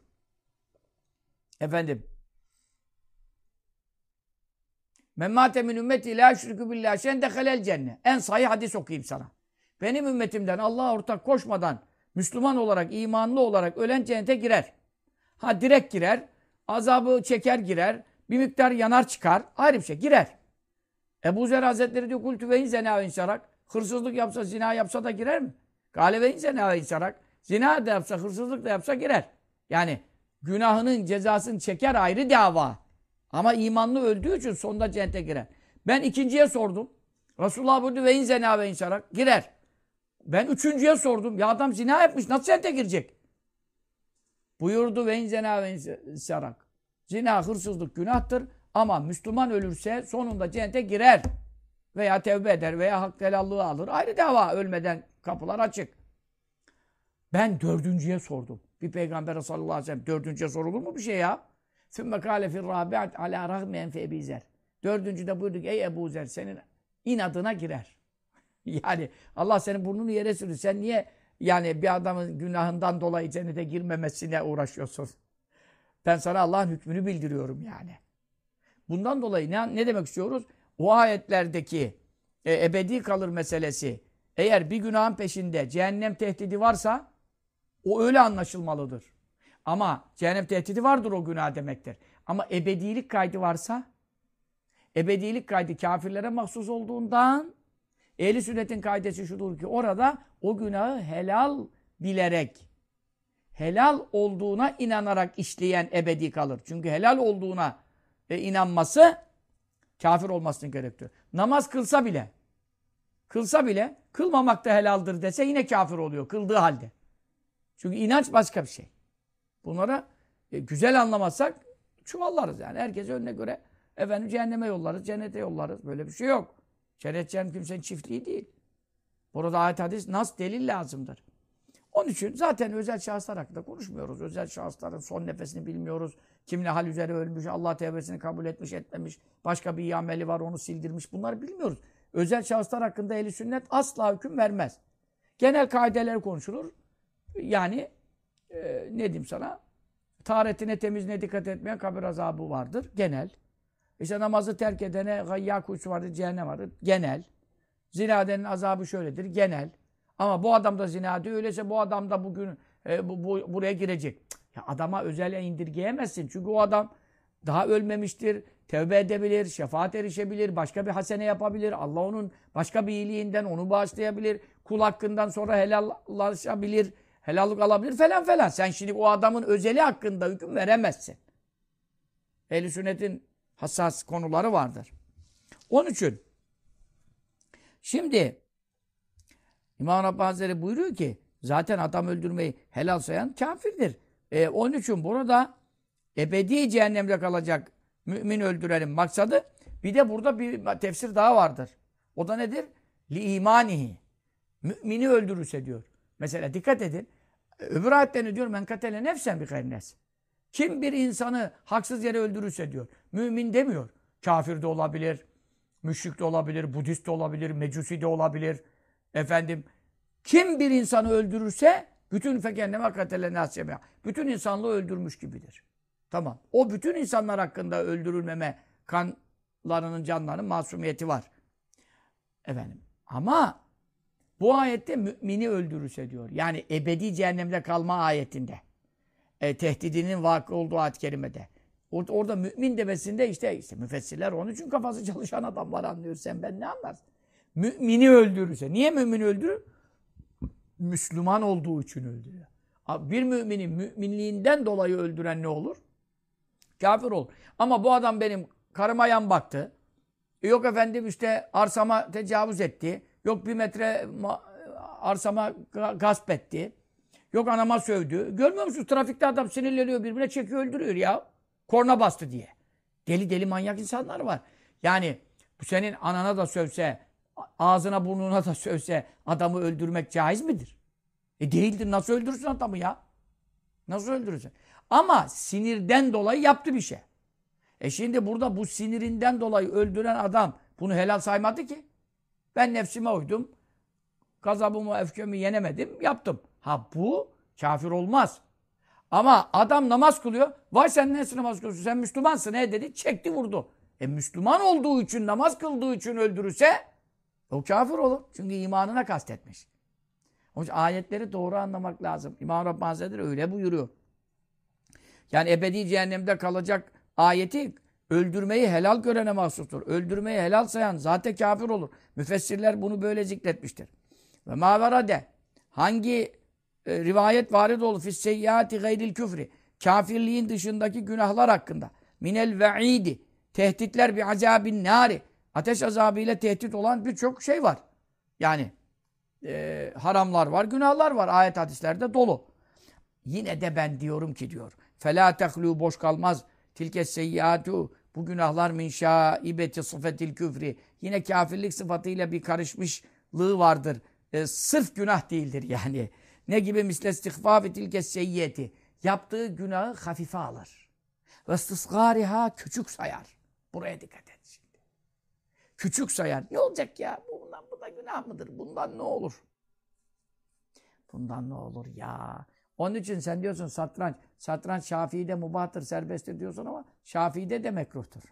Men mâte min ümmeti lâ şirkü billâh şen dehalel cennet. En sahih hadis okuyayım sana. Benim ümmetimden Allah'a ortak koşmadan Müslüman olarak, imanlı olarak ölen cennete girer. Direkt girer. Azabı çeker girer. Bir miktar yanar çıkar. Ayrı bir şey. Girer. Ebu Zer Hazretleri diyor kultü ve inzena ve insarak. Hırsızlık yapsa, zina yapsa da girer mi? Gale ve inzena ve insarak. Zina da yapsa, hırsızlık da yapsa girer. Yani günahının cezasını çeker ayrı dava. Ama imanlı öldüğü için sonunda cennete girer. Ben ikinciye sordum. Resulullah buyurdu ve inzena ve insarak. Girer. Ben üçüncüye sordum. Ya adam zina yapmış. Nasıl cennete girecek? Buyurdu ve inzena ve insarak. Zina, hırsızlık günahtır. Ama Müslüman ölürse sonunda cennete girer. Veya tevbe eder veya hak helallığı alır. Ayrı dava. Ölmeden kapılar açık. Ben dördüncüye sordum. Bir peygamber sallallahu aleyhi ve sellem dördüncüye sorulur mu bir şey ya? ثُمَّ قَالَ فِي الرَّابِعَةِ عَلَى رَغْمِ اَنْفِ اَب۪ي ذَرٍ. Dördüncüde buyurduk ey Ebu Zer senin inadına girer. Yani Allah senin burnunu yere sürür. Sen niye yani bir adamın günahından dolayı cennete girmemesine uğraşıyorsun? Ben sana Allah'ın hükmünü bildiriyorum yani. Bundan dolayı ne demek istiyoruz? O ayetlerdeki ebedi kalır meselesi, eğer bir günahın peşinde cehennem tehdidi varsa o öyle anlaşılmalıdır. Ama cehennem tehdidi vardır o günah demektir. Ama ebedilik kaydı varsa, ebedilik kaydı kafirlere mahsus olduğundan Ehl-i sünnetin kaidesi şudur ki orada o günahı helal bilerek, helal olduğuna inanarak işleyen ebedi kalır. Çünkü helal olduğuna inanması kafir olmasını gerektiriyor. Namaz kılsa bile kılmamak da helaldir dese yine kafir oluyor kıldığı halde. Çünkü inanç başka bir şey. Bunlara güzel anlamazsak çuvallarız yani. Herkes önüne göre efendim cehenneme yollarız, cennete yollarız. Böyle bir şey yok. Cennet cehennem kimsenin çiftliği değil. Burada ayet hadis nas delil lazımdır. Onun için zaten özel şahıslar hakkında konuşmuyoruz. Özel şahısların son nefesini bilmiyoruz. Kim ne hal üzere ölmüş, Allah tevbesini kabul etmiş, etmemiş, başka bir iyi ameli var onu sildirmiş. Bunları bilmiyoruz. Özel şahıslar hakkında Ehl-i sünnet asla hüküm vermez. Genel kaideler konuşulur. Yani ne diyeyim sana? Taharetine, temizliğine dikkat etmeyen kabir azabı vardır. Genel. İşte namazı terk edene gayya kuyusu vardır, cehennem vardır. Genel. Zinadenin azabı şöyledir. Genel. Ama bu adam da zina diyor. Öyleyse bu adam da bugün buraya girecek. Ya adama özele indirgeyemezsin. Çünkü o adam daha ölmemiştir. Tevbe edebilir, şefaat erişebilir, başka bir hasene yapabilir. Allah onun başka bir iyiliğinden onu bağışlayabilir. Kul hakkından sonra helallaşabilir, helallik alabilir falan falan. Sen şimdi o adamın özeli hakkında hüküm veremezsin. Ehl-i sünnetin hassas konuları vardır. Onun için şimdi İmam Rabbani Hazretleri buyuruyor ki zaten adam öldürmeyi helal sayan kafirdir. Onun için burada ebedi cehennemde kalacak mümin öldürenin maksadı. Bir de burada bir tefsir daha vardır. O da nedir? Li imanihi. Mümini öldürürse diyor. Mesela dikkat edin. Öbür ayette ne diyor? Men katele nefsen bi gayrinnes. Kim bir insanı haksız yere öldürürse diyor. Mümin demiyor. Kafir de olabilir, müşrik de olabilir, Budist de olabilir, Mecusi de olabilir. Efendim, kim bir insanı öldürürse bütün fekenneme katele nasceme. Bütün insanlığı öldürmüş gibidir. Tamam. O bütün insanlar hakkında öldürülmeme, kanlarının, canlarının masumiyeti var. Efendim. Ama bu ayette mümini öldürürse diyor. Yani ebedi cehennemde kalma ayetinde. Tehdidinin vakı olduğu ayet-i kerimede. Orada mümin demesinde işte müfessirler onun için kafası çalışan adamlar anlıyor. Sen ben ne anlarsın? Mümini öldürürse. Niye mümini öldürür? Müslüman olduğu için öldürüyor. Bir mümini müminliğinden dolayı öldüren ne olur? Kafir olur. Ama bu adam benim karıma yan baktı. Yok efendim işte arsama tecavüz etti. Yok 1 metre arsama gasp etti. Yok anama sövdü. Görmüyor musunuz? Trafikte adam sinirleniyor birbirine çekiyor öldürüyor ya. Korna bastı diye. Deli deli manyak insanlar var. Yani bu senin anana da sövse, ağzına burnuna da sövse adamı öldürmek caiz midir? Değildir. Nasıl öldürürsün adamı ya? Nasıl öldürürsün? Ama sinirden dolayı yaptı bir şey. Şimdi burada bu sinirinden dolayı öldüren adam bunu helal saymadı ki. Ben nefsime uydum. Gazabımı, öfkemi yenemedim. Yaptım. Ha bu kafir olmaz. Ama adam namaz kılıyor. Vay sen nasıl namaz kılıyorsun? Sen Müslümansın dedi. Çekti vurdu. Müslüman olduğu için, namaz kıldığı için öldürürse o kafir olur. Çünkü imanına kastetmiş. Onun için ayetleri doğru anlamak lazım. İmam Rabbani Hazretleri öyle buyuruyor. Yani ebedi cehennemde kalacak ayeti öldürmeyi helal görene mahsustur. Öldürmeyi helal sayan zaten kafir olur. Müfessirler bunu böyle zikretmiştir. Ve maverade hangi rivayet varid olur fisseyyati gayril küfri kafirliğin dışındaki günahlar hakkında minel ve'idi tehditler bi azabin nari ateş azabıyla tehdit olan birçok şey var. Yani haramlar var, günahlar var. Ayet hadislerde dolu. Yine de ben diyorum ki diyor. Felâ tehlû boş kalmaz. Tilke seyyâtu bu günahlar min şâibeti sıfetil küfri. Yine kafirlik sıfatıyla bir karışmışlığı vardır. Sırf günah değildir yani. Ne gibi misle istihfâfi tilke seyyiyeti. Yaptığı günahı hafife alır. Ve istisgâriha küçük sayar. Buraya dikkat et şimdi. Küçük sayar. Ne olacak ya? bundan bu da günah mıdır? Bundan ne olur? Bundan ne olur ya? Onun için sen diyorsun satranç. Satranç Şafii'de mubahtır, serbesttir diyorsun ama Şafii'de de mekruhtur.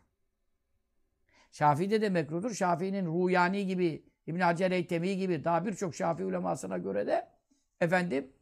Şafii'de de mekruhtur. Şafii'nin Ruyani gibi, İbn Hacer Eytemi gibi daha birçok Şafii ulemasına göre de efendim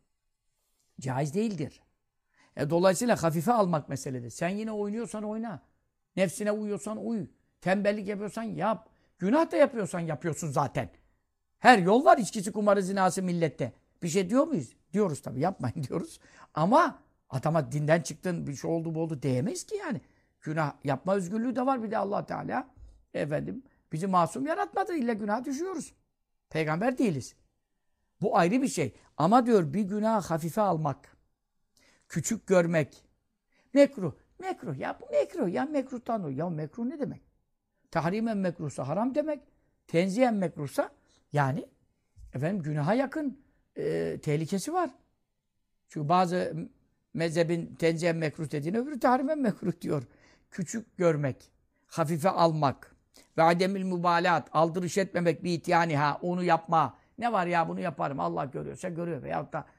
caiz değildir. Dolayısıyla hafife almak meseledir. Sen yine oynuyorsan oyna. Nefsine uyuyorsan uy. Tembellik yapıyorsan yap. Günah da yapıyorsan yapıyorsun zaten. Her yol var içkisi, kumarı, zinası millette. Bir şey diyor muyuz? Diyoruz tabii, yapmayın diyoruz. Ama adama dinden çıktın, bir şey oldu bu oldu diyemeyiz ki yani. Günah yapma özgürlüğü de var bir de Allah Teala. Efendim bizi masum yaratmadı. İlla günah düşüyoruz. Peygamber değiliz. Bu ayrı bir şey. Ama diyor bir günah hafife almak, küçük görmek, mekruh. Mekruh ya, bu mekruh. Ya mekruhtan o. Ya mekruh ne demek? Tahrimen mekruhsa haram demek. Tenzihen mekruhsa yani efendim günaha yakın tehlikesi var. Çünkü bazı mezhebin tenzihen mekruh dediğine öbürü tahrimen mekruh diyor. Küçük görmek, hafife almak ve ademil mübalat, aldırış etmemek bir ityani ha onu yapma. Ne var ya bunu yaparım Allah görüyorsa görüyor veyahut da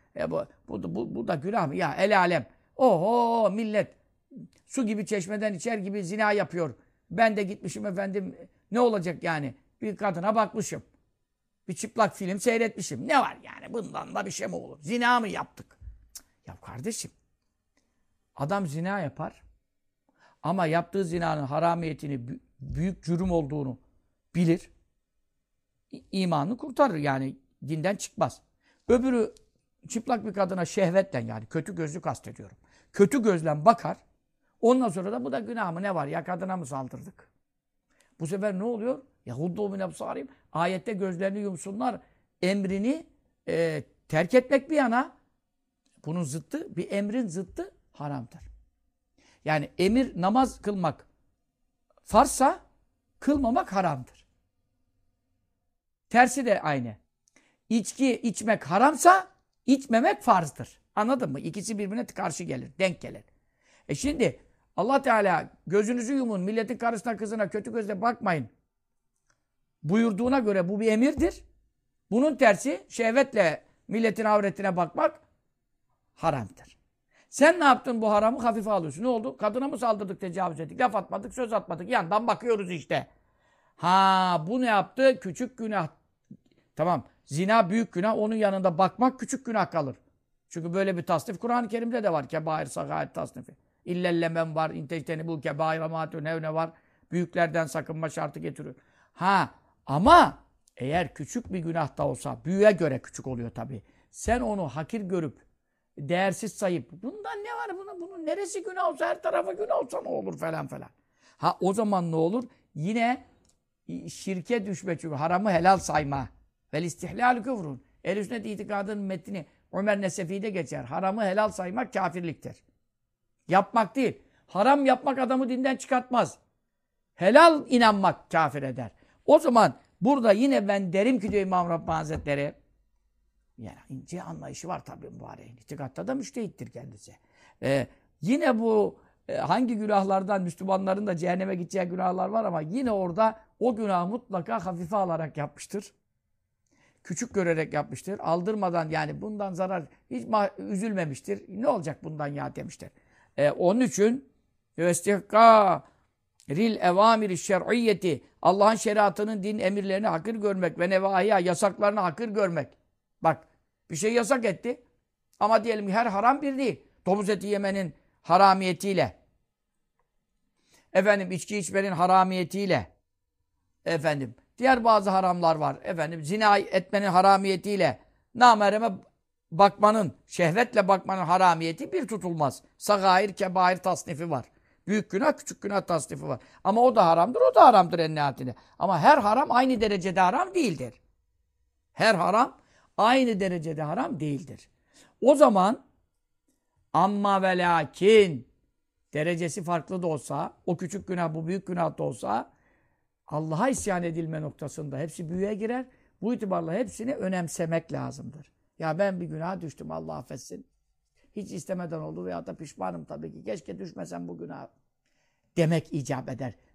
bu da günah mı? Ya el alem. Oho millet su gibi çeşmeden içer gibi zina yapıyor. Ben de gitmişim efendim ne olacak yani? Bir kadına bakmışım. Bir çıplak film seyretmişim. Ne var yani? Bundan da bir şey mi olur? Zina mı yaptık? Cık. Ya kardeşim adam zina yapar ama yaptığı zinanın haramiyetini, büyük cürüm olduğunu bilir. İmanını kurtarır yani dinden çıkmaz. Öbürü çıplak bir kadına şehvetle yani kötü gözlü kastediyorum. Kötü gözle bakar. Ondan sonra da bu da günah mı ne var ya kadına mı saldırdık? Bu sefer ne oluyor? Yahuddu min ebsârim. Ayette gözlerini yumsunlar. Emrini terk etmek bir yana bunun zıttı, bir emrin zıttı haramdır. Yani emir namaz kılmak farsa kılmamak haramdır. Tersi de aynı. İçki içmek haramsa içmemek farzdır. Anladın mı? İkisi birbirine karşı gelir, denk gelir. Şimdi Allah Teala gözünüzü yumun, milletin karısına kızına kötü gözle bakmayın buyurduğuna göre bu bir emirdir. Bunun tersi şehvetle milletin avretine bakmak haramdır. Sen ne yaptın bu haramı hafife alıyorsun? Ne oldu? Kadına mı saldırdık, tecavüz ettik, laf atmadık, söz atmadık. Yandan bakıyoruz işte. Ha bu ne yaptı? Küçük günah. Tamam. Zina büyük günah. Onun yanında bakmak küçük günah kalır. Çünkü böyle bir tasnif Kur'an-ı Kerim'de de var. Kebair, sagair tasnifi. İllellemen var. İntecteni bu kebair amatü ne var. Büyüklerden sakınma şartı getiriyor. Ha ama eğer küçük bir günah da olsa, büyüğe göre küçük oluyor tabii. Sen onu hakir görüp, değersiz sayıp, bundan ne var bunun neresi günah olsa, her tarafı günah olsa ne olur falan falan. Ha o zaman ne olur? Yine şirke düşme çünkü haramı helal sayma. Vel istihlal küfrün. Ehl-i sünnet itikadının metni Ömer Nesefi'de geçer. Haramı helal saymak kafirliktir. Yapmak değil. Haram yapmak adamı dinden çıkartmaz. Helal inanmak kafir eder. O zaman burada yine ben derim ki diyor İmam Rabbani Hazretleri, yani ince anlayışı var tabii mübareğin. İtikatta da müştehittir kendisi. Yine bu hangi günahlardan Müslümanların da cehenneme gideceği günahlar var ama yine orada o günahı mutlaka hafife alarak yapmıştır. Küçük görerek yapmıştır. Aldırmadan yani bundan zarar hiç üzülmemiştir. Ne olacak bundan ya demiştir. Onun için ril evamiri şer'iyyeti Allah'ın şeriatının din emirlerini hakir görmek ve nevahiya yasaklarını hakir görmek. Bak bir şey yasak etti ama diyelim ki her haram bir değil. Domuz eti yemenin haramiyetiyle efendim içki içmenin haramiyetiyle efendim diğer bazı haramlar var. Efendim zina etmenin haramiyetiyle namereme bakmanın, şehvetle bakmanın haramiyeti bir tutulmaz. Sagair, kebair tasnifi var. Büyük günah, küçük günah tasnifi var. Ama o da haramdır, o da haramdır en nihayetinde. Ama her haram aynı derecede haram değildir. Her haram aynı derecede haram değildir. O zaman amma ve lakin derecesi farklı da olsa, o küçük günah, bu büyük günah da olsa Allah'a isyan edilme noktasında hepsi büyüğe girer. Bu itibarla hepsini önemsemek lazımdır. Ya ben bir günaha düştüm, Allah affetsin. Hiç istemeden oldu veya da pişmanım tabii ki. Keşke düşmesem bu günaha. Demek icap eder.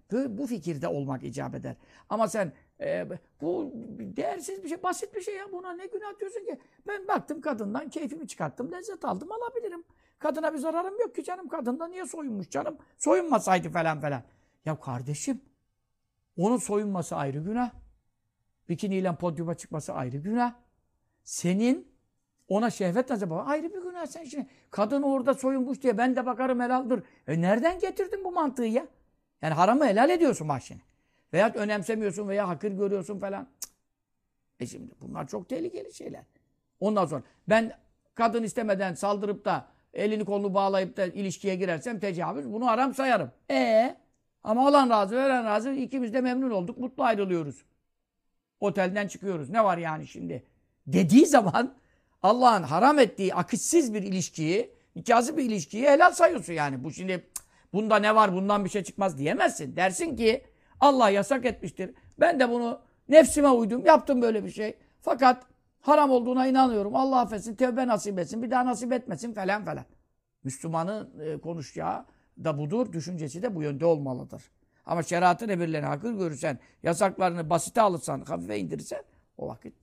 bu fikirde olmak icap eder. Ama sen bu değersiz bir şey, basit bir şey ya. Buna ne günah diyorsun ki? Ben baktım kadından, keyfimi çıkarttım, lezzet aldım, alabilirim. Kadına bir zararım yok ki canım. Kadından niye soyunmuş canım? Soyunmasaydı falan falan. Ya kardeşim, onun soyunması ayrı günah. Bikiniyle podyuma çıkması ayrı günah. Senin ona şehvet acaba ayrı bir günah. Sen şimdi kadın orada soyunmuş diye ben de bakarım helaldir. Nereden getirdin bu mantığı ya? Yani haramı helal ediyorsun bak şimdi. Veya önemsemiyorsun veya hakir görüyorsun falan. Şimdi bunlar çok tehlikeli şeyler. Ondan sonra ben kadın istemeden saldırıp da elini kolunu bağlayıp da ilişkiye girersem tecavüz, bunu haram sayarım. Ama alan razı, veren razı, ikimiz de memnun olduk, mutlu ayrılıyoruz. Otelden çıkıyoruz. Ne var yani şimdi? Dediği zaman Allah'ın haram ettiği akışsız bir ilişkiyi, nikahsız bir ilişkiyi helal sayıyorsun yani. Bu şimdi bunda ne var, bundan bir şey çıkmaz diyemezsin. Dersin ki Allah yasak etmiştir. Ben de bunu nefsime uydum, yaptım böyle bir şey. Fakat haram olduğuna inanıyorum. Allah affetsin, tevbe nasip etsin, bir daha nasip etmesin falan falan. Müslümanın konuşacağı da budur, düşüncesi de bu yönde olmalıdır. Ama şeriatın emirlerini hakir görürsen, yasaklarını basite alırsan, hafife indirirsen o vakit.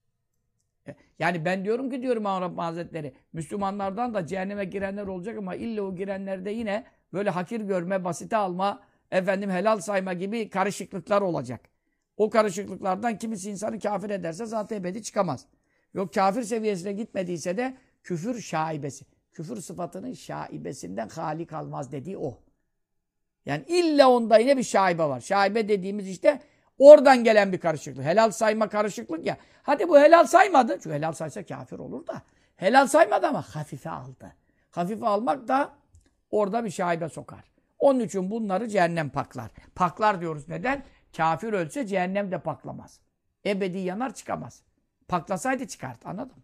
Yani ben diyorum ki diyorum Rabbim Hazretleri, Müslümanlardan da cehenneme girenler olacak ama illa o girenlerde yine böyle hakir görme, basite alma, helal sayma gibi karışıklıklar olacak. O karışıklıklardan kimisi insanı kafir ederse zaten ebedi çıkamaz. Yok kafir seviyesine gitmediyse de küfür şaibesi. Küfür sıfatının şaibesinden hali kalmaz dediği o. Yani illa onda yine bir şaibe var. Şaibe dediğimiz işte oradan gelen bir karışıklık. Helal sayma karışıklık ya. Hadi bu helal saymadı. Çünkü helal saysa kafir olur da. Helal saymadı ama hafife aldı. Hafife almak da orada bir şaibe sokar. Onun için bunları cehennem paklar. Paklar diyoruz. Neden? Kafir ölse cehennem de paklamaz. Ebedi yanar çıkamaz. Paklasaydı çıkart. Anladın mı?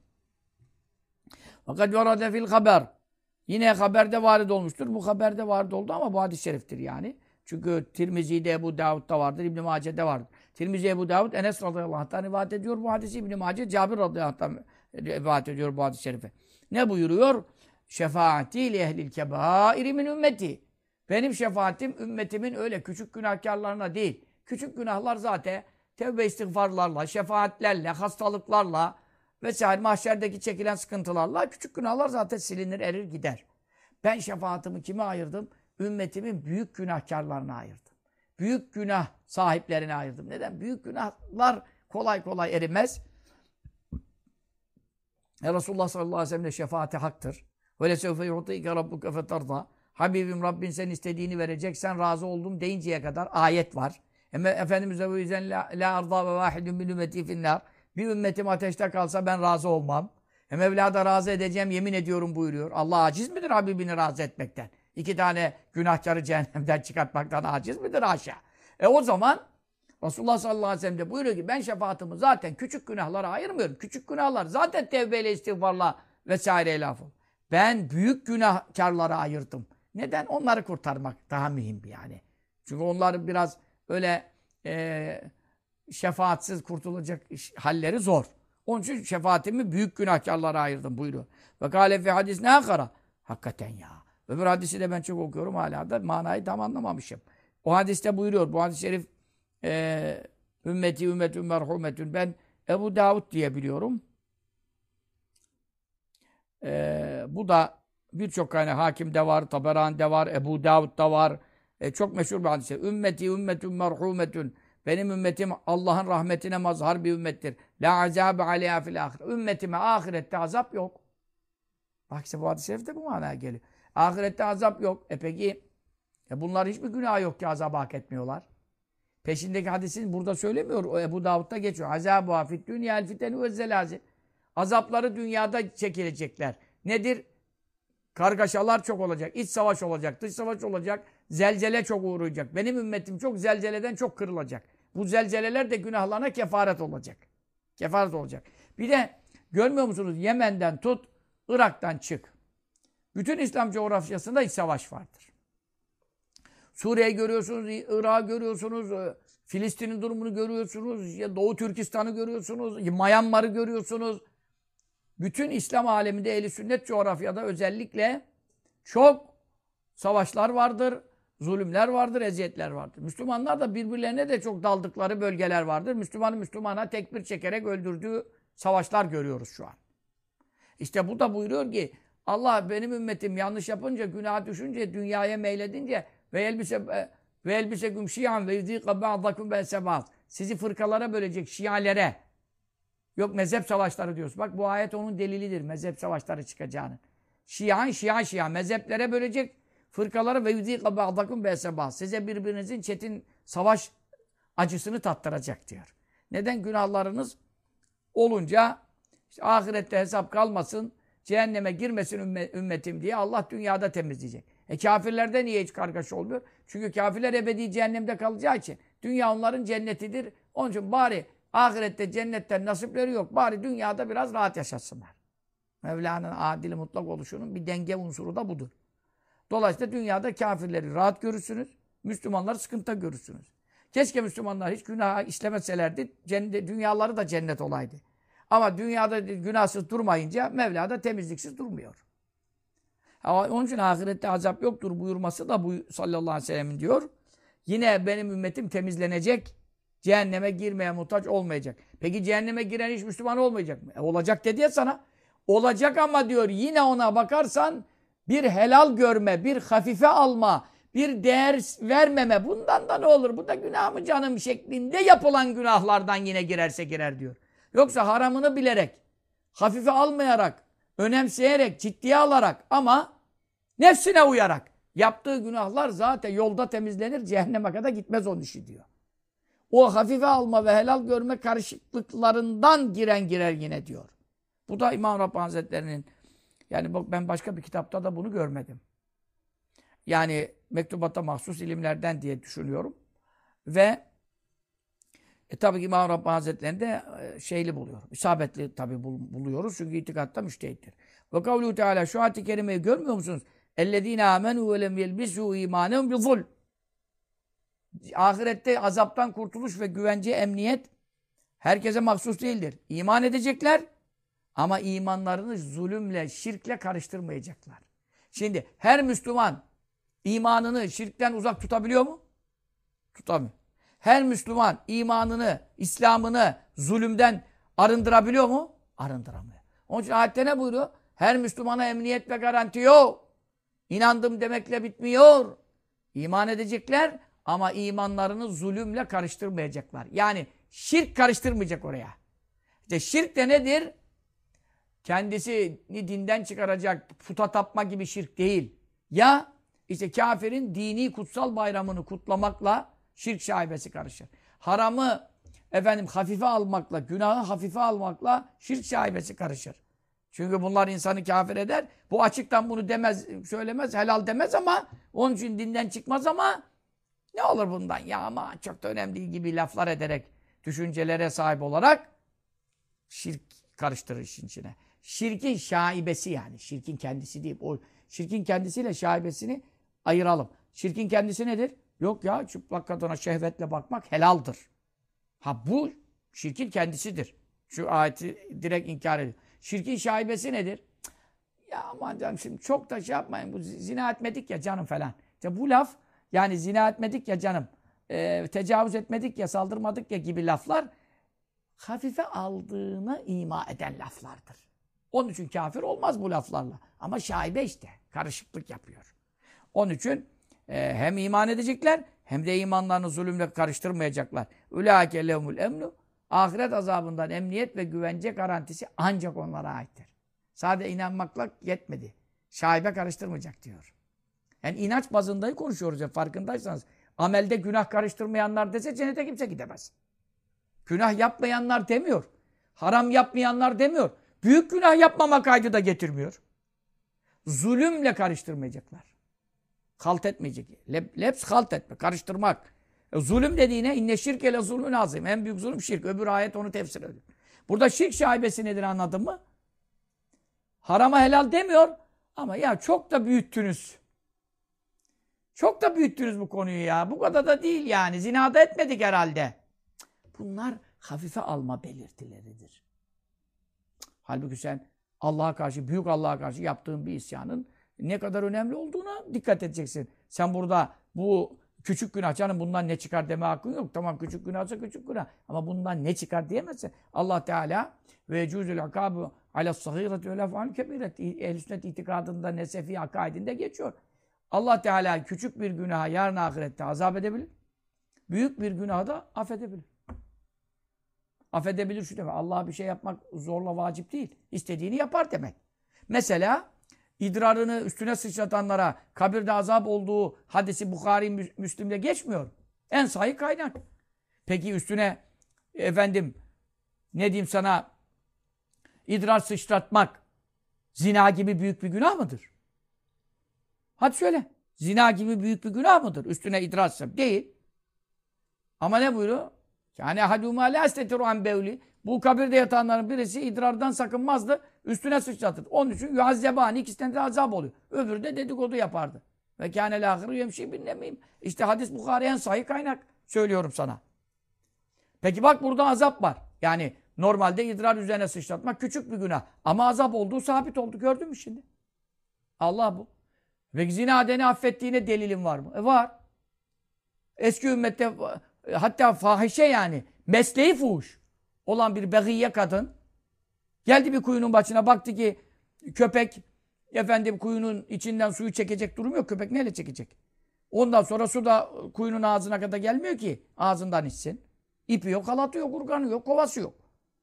Fakat yorade fil haber. Yine haberde varid olmuştur. Bu haberde varid oldu ama bu hadis-i şeriftir yani. Çünkü Tirmizi'de, Ebu Davud'da vardır, İbn-i Mace'de vardır. Tirmizi, Ebu Davud, Enes radıyallahu anh'tan rivayet ediyor bu hadisi. İbn-i Mace, Cabir radıyallahu anh'tan rivayet ediyor bu hadis-i şerifi. Ne buyuruyor? Şefaati li ehlil kebairi min ümmeti. Benim şefaatim ümmetimin öyle küçük günahkarlarına değil. Küçük günahlar zaten tevbe istiğfarlarla, şefaatlerle, hastalıklarla vesaire mahşerdeki çekilen sıkıntılarla küçük günahlar zaten silinir, erir gider. Ben şefaatimi kime ayırdım? Ümmetimin büyük günahkarlarına ayırdım. Büyük günah sahiplerine ayırdım. Neden? Büyük günahlar kolay kolay erimez. Resulullah sallallahu aleyhi ve sellem de şefaati haktır. Ve lesevfe yu'tike rabbuke fetarda. Habibim Rabbin senin istediğini verecek. Sen razı oldum deyinceye kadar ayet var. Efendimiz de bu yüzden la arda ve vahidun min ümmeti finnâr. Bir ümmetim ateşte kalsa ben razı olmam. Mevla da razı edeceğim yemin ediyorum buyuruyor. Allah aciz midir Habibini razı etmekten? 2 tane günahkarı cehennemden çıkartmaktan aciz midir haşa? O zaman Resulullah sallallahu aleyhi ve sellem de buyuruyor ki ben şefaatimi zaten küçük günahlara ayırmıyorum. Küçük günahlar zaten tevbeyle, istiğfarla vesaireyle affol. Ben büyük günahkarlara ayırdım. Neden? Onları kurtarmak daha mühim yani. Çünkü onlar biraz öyle şefaatsiz kurtulacak halleri zor. Onun için şefaatimi büyük günahkarlara ayırdım buyuruyor. Ve kâle fi hadis ne akara? Hakikaten ya. Öbür hadisi de ben çok okuyorum hala da manayı tam anlamamışım. O hadiste buyuruyor. Bu hadis-i şerif ümmeti ümmetün merhumetün. Ben Ebu Davud diye biliyorum. Bu da birçok kaynak Hakim'de var, Taberani'de var, Ebu Davud'da var. Çok meşhur bir hadis. Ümmeti ümmetün merhumetün. Benim ümmetim Allah'ın rahmetine mazhar bir ümmettir. La azabe aleyha fil ahire. Ümmetime ahirette azap yok. Bak işte bu hadis-i şerifte bu manaya geliyor. Ahirette azap yok. Peki bunlar hiçbir günah yok ki azabı hak etmiyorlar. Peşindeki hadisin burada söylemiyor. O Ebu Davud'da geçiyor. Azabu afid dünya el fitenu ve zelazil. Azapları dünyada çekilecekler. Nedir? Kargaşalar çok olacak. İç savaş olacak. Dış savaş olacak. Zelzele çok uğrayacak. Benim ümmetim çok zelzeleden çok kırılacak. Bu zelzeleler de günahlarına kefaret olacak. Kefaret olacak. Bir de görmüyor musunuz? Yemen'den tut, Irak'tan çık. Bütün İslam coğrafyasında iç savaş vardır. Suriye'yi görüyorsunuz, Irak'ı görüyorsunuz, Filistin'in durumunu görüyorsunuz, Doğu Türkistan'ı görüyorsunuz, Myanmar'ı görüyorsunuz. Bütün İslam aleminde ehli sünnet coğrafyada özellikle çok savaşlar vardır. zulümler vardır, eziyetler vardır. Müslümanlar da birbirlerine de çok daldıkları bölgeler vardır. Müslümanı Müslümana tekbir çekerek öldürdüğü savaşlar görüyoruz şu an. İşte bu da buyuruyor ki Allah benim ümmetim yanlış yapınca, günaha düşünce, dünyaya meyledince ve elbise gümşiyan ve yudîka ba'dakum be'sebâz. Sizi fırkalara bölecek, şialere. Yok mezhep savaşları diyoruz. Bak bu ayet onun delilidir. Mezhep savaşları çıkacağını. Şia. Mezheplere bölecek fırkalara ve yudîka ba'dakum be'sebâz. Size birbirinizin çetin savaş acısını tattıracak diyor. Neden? Günahlarınız olunca işte ahirette hesap kalmasın, cehenneme girmesin ümmetim diye Allah dünyada temizleyecek. Kafirlerde niye hiç kargaşa olmuyor? Çünkü kafirler ebedi cehennemde kalacağı için. Dünya onların cennetidir. Onun için bari ahirette cennetten nasipleri yok. Bari dünyada biraz rahat yaşasınlar. Mevla'nın adil mutlak oluşunun bir denge unsuru da budur. Dolayısıyla dünyada kafirleri rahat görürsünüz. Müslümanları sıkıntı görürsünüz. Keşke Müslümanlar hiç günah işlemeselerdi. Dünyaları da cennet olaydı. Ama dünyada günahsız durmayınca Mevla da temizliksiz durmuyor. Onun için ahirette azap yoktur buyurması da bu sallallahu aleyhi ve sellem'in diyor. Yine benim ümmetim temizlenecek. Cehenneme girmeye muhtaç olmayacak. Peki cehenneme giren hiç Müslüman olmayacak mı? Olacak dedi ya sana. Olacak ama diyor yine ona bakarsan bir helal görme, bir hafife alma, bir değer vermeme. Bundan da ne olur? Bu da günah mı canım şeklinde yapılan günahlardan yine girerse girer diyor. Yoksa haramını bilerek, hafife almayarak, önemseyerek, ciddiye alarak ama nefsine uyarak yaptığı günahlar zaten yolda temizlenir, cehenneme kadar gitmez onun işi diyor. O hafife alma ve helal görme karışıklıklarından girer yine diyor. Bu da İmam Rabbani Hazretleri'nin, yani ben başka bir kitapta da bunu görmedim. Yani mektubata mahsus ilimlerden diye düşünüyorum. Ve tabii ki İmam Rabbani Hazretleri'nde şeyli buluyor. İsabetli tabii buluyoruz. Çünkü itikatta müştehittir. Ve kavlu Teala şu ayet-i kerimeyi görmüyor musunuz? اَلَّذ۪ينَ آمَنُوا وَلَمْ يَلْبِسُوا اِيمَانَهُمْ بِظُلْمٍ. Ahirette azaptan kurtuluş ve güvence, emniyet herkese mahsus değildir. İman edecekler ama imanlarını zulümle, şirkle karıştırmayacaklar. Şimdi her Müslüman imanını şirkten uzak tutabiliyor mu? Tutamıyor. Her Müslüman imanını, İslam'ını zulümden arındırabiliyor mu? Arındıramıyor. Onun için ayette ne buyuruyor? Her Müslümana emniyet ve garanti yok. İnandım demekle bitmiyor. İman edecekler ama imanlarını zulümle karıştırmayacaklar. Yani şirk karıştırmayacak oraya. İşte şirk de nedir? Kendisini dinden çıkaracak, puta tapma gibi şirk değil. Ya işte kafirin dini kutsal bayramını kutlamakla şirk şaibesi karışır. Haramı hafife almakla, günahı hafife almakla şirk şaibesi karışır. Çünkü bunlar insanı kafir eder. Bu açıktan bunu demez, söylemez, helal demez ama onun için dinden çıkmaz ama ne olur bundan ya ama çok da önemli değil gibi laflar ederek, düşüncelere sahip olarak şirk karıştırır işin içine. Şirkin şaibesi yani. Şirkin kendisi değil. O şirkin kendisiyle şaibesini ayıralım. Şirkin kendisi nedir? Yok ya çıplak kadına şehvetle bakmak helaldir. Ha bu şirkin kendisidir. Şu ayeti direkt inkar ediyor. Şirkin şaibesi nedir? Cık, ya aman canım şimdi çok da şey yapmayın. Bu zina etmedik ya canım falan. İşte bu laf yani zina etmedik ya canım. Tecavüz etmedik ya saldırmadık ya gibi laflar hafife aldığını ima eden laflardır. Onun için kafir olmaz bu laflarla. Ama şaibe işte. Karışıklık yapıyor. Onun için hem iman edecekler hem de imanlarını zulümle karıştırmayacaklar. Ulaike lehumul emnu. Ahiret azabından emniyet ve güvence garantisi ancak onlara aittir. Sadece inanmakla yetmedi. Şaibe karıştırmayacak diyor. Yani inanç bazında konuşuyoruz ya farkındaysanız. Amelde günah karıştırmayanlar dese cennete kimse gidemez. Günah yapmayanlar demiyor. Haram yapmayanlar demiyor. Büyük günah yapmama kaydı da getirmiyor. Zulümle karıştırmayacaklar. Halt etmeyecek. Leps halt etme, karıştırmak. Zulüm dediğine inne şirke le zulmün azim. En büyük zulüm şirk. Öbür ayet onu tefsir ediyor. Burada şirk şaibesi nedir anladın mı? Harama helal demiyor ama ya çok da büyüttünüz. Çok da büyüttünüz bu konuyu ya. Bu kadar da değil yani. Zinada etmedik herhalde. Bunlar hafife alma belirtileridir. Halbuki sen Allah'a karşı, büyük Allah'a karşı yaptığın bir isyanın ne kadar önemli olduğuna dikkat edeceksin. Sen burada bu küçük günah, canım bundan ne çıkar deme hakkın yok. Tamam, küçük günahsa küçük günah. Ama bundan ne çıkar diyemezsin. Allah Teala ve cüzül akabu ala sahireti ve lef'an kebiret. Ehl-i sünnet itikadında, nesefi akaidinde geçiyor. Allah Teala küçük bir günaha yarın ahirette azap edebilir. Büyük bir günahı da affedebilir. Affedebilir şu demek. Allah'a bir şey yapmak zorla vacip değil. İstediğini yapar demek. Mesela idrarını üstüne sıçratanlara kabirde azap olduğu hadisi Bukhari, Müslim'de geçmiyor. En sahih kaynak. Peki üstüne efendim ne diyeyim sana, idrar sıçratmak zina gibi büyük bir günah mıdır? Hadi söyle. Zina gibi büyük bir günah mıdır? Üstüne idrar sıçratmak. Değil. Ama ne buyuruyor? Yani hadûmâ lâ estetiru an bevli. Bu kabirde yatanların birisi idrardan sakınmazdı. Üstüne sıçratır. Onun için yuazzebâni, ikisinden de azap oluyor. Öbürü de dedikodu yapardı. Ve kâne lâhırı yemşî bin nemîm. İşte hadis Bukhari en sahih kaynak. Söylüyorum sana. Peki bak, burada azap var. Yani normalde idrar üzerine sıçratmak küçük bir günah. Ama azap olduğu sabit oldu. Gördün mü şimdi? Allah bu. Ve zina edeni affettiğine delilin var mı? Var. Eski ümmette hatta fahişe, yani mesleği fuhuş olan bir begiye kadın geldi bir kuyunun başına, baktı ki köpek efendim kuyunun içinden suyu çekecek durum yok. Köpek neyle çekecek? Ondan sonra su da kuyunun ağzına kadar gelmiyor ki ağzından içsin. İpi yok, halatı yok, urganı yok, kovası yok.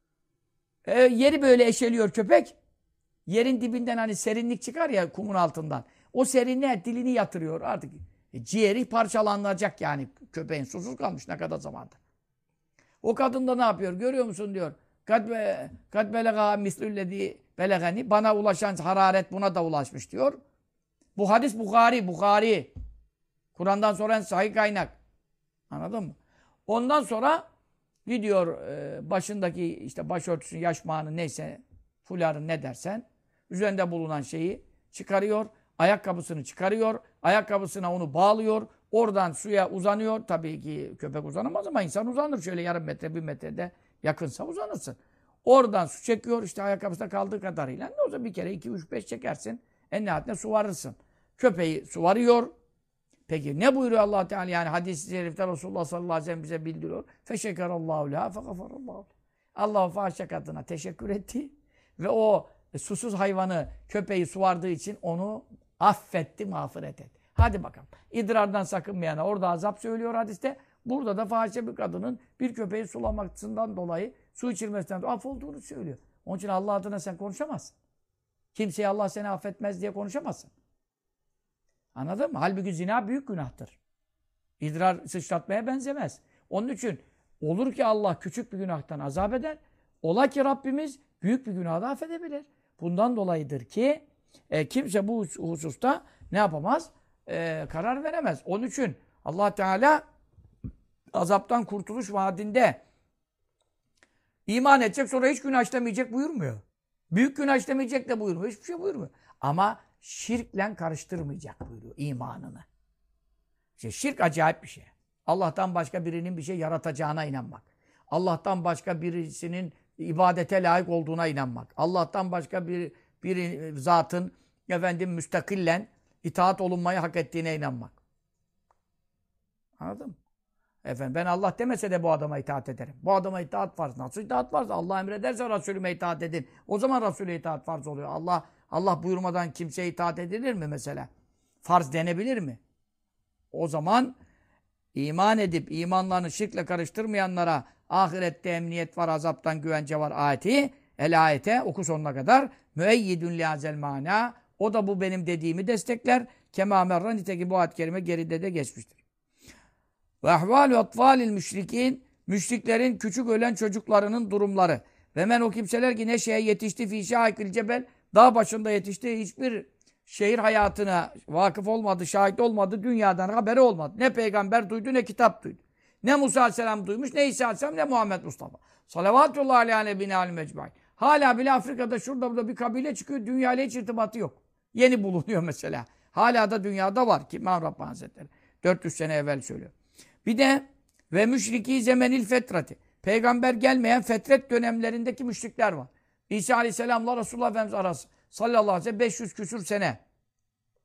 Yeri böyle eşeliyor köpek. Yerin dibinden hani serinlik çıkar ya kumun altından. O serinliğe dilini yatırıyor artık. Ciğeri parçalanacak yani, köpeğin susuz kalmış ne kadar zamanda. O kadın da ne yapıyor görüyor musun diyor. Kad belega mislüllezî belegani. Bana ulaşan hararet buna da ulaşmış diyor. Bu hadis Bukhari. Kur'an'dan sonra en sahih kaynak. Anladın mı? Ondan sonra gidiyor başındaki işte başörtüsünü, yaşmağını neyse, fularını ne dersen, üzerinde bulunan şeyi çıkarıyor. Ayakkabısını çıkarıyor. Ayakkabısına onu bağlıyor. Oradan suya uzanıyor. Tabii ki köpek uzanamaz ama insan uzanır. Şöyle yarım metre, 1 metrede yakınsa uzanırsın. Oradan su çekiyor. İşte ayakkabısında kaldığı kadarıyla. Ne olsa bir kere 2, 3, 5 çekersin. En nihayetinde su varırsın. Köpeği su varıyor. Peki ne buyuruyor Allah Teala? Yani hadis-i şerifte Resulullah sallallahu aleyhi ve sellem bize bildiriyor. Feşekerallahu leha fegafarallahu. Allah o fahişe kadına teşekkür etti. Ve o susuz hayvanı, köpeği suvardığı için onu affetti, mağfiret etti. Hadi bakalım. İdrardan sakınmayana orada azap söylüyor hadiste. Burada da fahişe bir kadının bir köpeği sulamasından dolayı, su içirmesinden dolayı affolduğunu söylüyor. Onun için Allah adına sen konuşamazsın. Kimseye Allah seni affetmez diye konuşamazsın. Anladın mı? Halbuki zina büyük günahtır. İdrar sıçratmaya benzemez. Onun için olur ki Allah küçük bir günahtan azap eder. Ola ki Rabbimiz büyük bir günahı da affedebilir. Bundan dolayıdır ki kimse bu hususta ne yapamaz? Karar veremez. Onun için Allah Teala azaptan kurtuluş vaadinde iman edecek, sonra hiç günah işlemeyecek buyurmuyor. Büyük günah işlemeyecek de buyurmuyor. Hiçbir şey buyurmuyor. Ama şirkle karıştırmayacak buyuruyor imanını. İşte şirk acayip bir şey. Allah'tan başka birinin bir şey yaratacağına inanmak. Allah'tan başka birisinin ibadete layık olduğuna inanmak. Allah'tan başka bir zatın müstakillen itaat olunmayı hak ettiğine inanmak. Anladın mı? Ben Allah demese de bu adama itaat ederim. Bu adama itaat farz. Nasıl itaat farz? Allah emrederse Resulüme itaat edin. O zaman Resulü'ye itaat farz oluyor. Allah buyurmadan kimseye itaat edilir mi mesela? Farz denebilir mi? O zaman iman edip imanlarını şirkle karıştırmayanlara ahirette emniyet var, azaptan güvence var ayeti. El ayete oku sonuna kadar. Müeyyidün liazel mana. O da bu benim dediğimi destekler. Kemâ merra, niteki bu ayet-i kerime geride de geçmiştir. Ve ahvâlü atfâlil müşrikîn. Müşriklerin küçük ölen çocuklarının durumları. Ve men o kimseler ki ne şeye yetişti fî şâikil cebel. Dağ başında yetişti. Hiçbir şehir hayatına vakıf olmadı, şahit olmadı. Dünyadan haberi olmadı. Ne peygamber duydu, ne kitap duydu. Ne Musa Aleyhisselam duymuş, ne İsa Aleyhisselam, ne Muhammed Mustafa. Salavatullahi aleyhi nebine alim ecmaîn. Hala bile Afrika'da şurada burada bir kabile çıkıyor. Dünyayla hiç irtibatı yok. Yeni bulunuyor mesela. Hala da dünyada var ki İmam Rabbani Hazretleri 400 sene evvel söylüyor. Bir de ve müşriki zemenil fetrati. Peygamber gelmeyen fetret dönemlerindeki müşrikler var. İsa Aleyhisselam'la Resulullah Efendimiz arası sallallahu aleyhi ve sellem 500 küsür sene.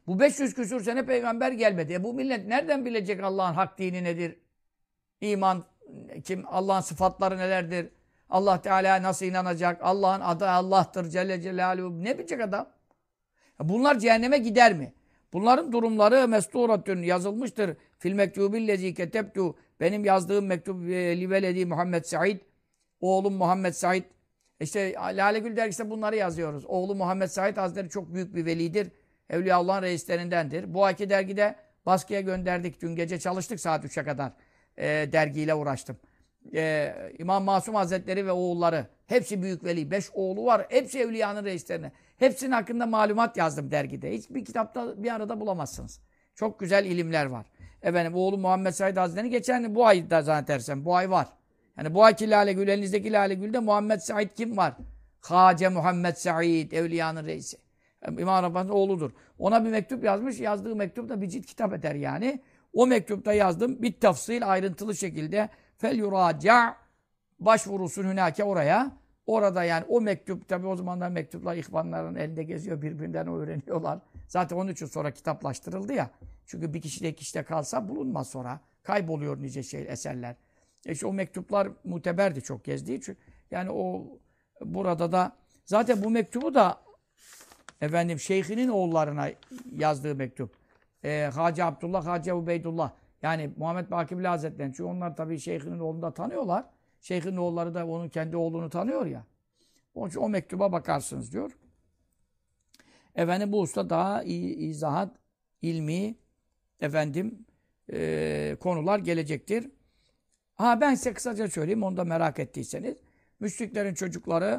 Bu 500 küsur sene peygamber gelmedi. Bu millet nereden bilecek Allah'ın hak dini nedir? İman kim? Allah'ın sıfatları nelerdir? Allah Teala'ya nasıl inanacak? Allah'ın adı Allah'tır Celle Celaluhu. Ne bilecek adam? Bunlar cehenneme gider mi? Bunların durumları mesturatün yazılmıştır. Fil mektubillezi ketebtu. Benim yazdığım mektup liveledi Muhammed Said. Oğlum Muhammed Said. İşte Lale Gül dergisinde bunları yazıyoruz. Oğlu Muhammed Said Hazretleri çok büyük bir velidir. Evliyaullah'ın reislerindendir. Bu ayki dergide baskıya gönderdik. Dün gece çalıştık saat 3'e kadar. Dergiyle uğraştım. İmam Masum Hazretleri ve oğulları. Hepsi büyük veli. 5 oğlu var. Hepsi evliyanın reislerine. Hepsinin hakkında malumat yazdım dergide. Hiçbir kitapta bir arada bulamazsınız. Çok güzel ilimler var. Efendim oğlu Muhammed Said Hazretleri geçen bu ay da zannedersem. Bu ay var. Yani bu ayki Lale Gül, elinizdeki Lale Gül'de Muhammed Said kim var? Hace Muhammed Said, evliyanın reisi. İmam Rabbani'nin oğludur. Ona bir mektup yazmış. Yazdığı mektup da bir cilt kitap eder yani. O mektupta yazdım. Bir tafsil ayrıntılı şekilde fel yuraca başvurusun hünake oraya. Orada yani o mektup tabi o zamanlar mektuplar ihvanların elinde geziyor. Birbirinden öğreniyorlar. Zaten onun için sonra kitaplaştırıldı ya. Çünkü bir kişide iki kişide kalsa bulunmaz sonra. Kayboluyor nice eserler. İşte o mektuplar muteberdi çok gezdiği için. Yani o burada da zaten bu mektubu da efendim şeyhinin oğullarına yazdığı mektup. Hacı Abdullah, Hacı Ubeydullah. Yani Muhammed Bakirli Hazretleri'nin. Çünkü onlar tabii şeyhinin oğlunu da tanıyorlar. Şeyhinin oğulları da onun kendi oğlunu tanıyor ya. Onun için o mektuba bakarsınız diyor. Efendim bu usta daha iyi izahat, ilmi efendim konular gelecektir. Ben size kısaca söyleyeyim, onu da merak ettiyseniz. Müşriklerin çocukları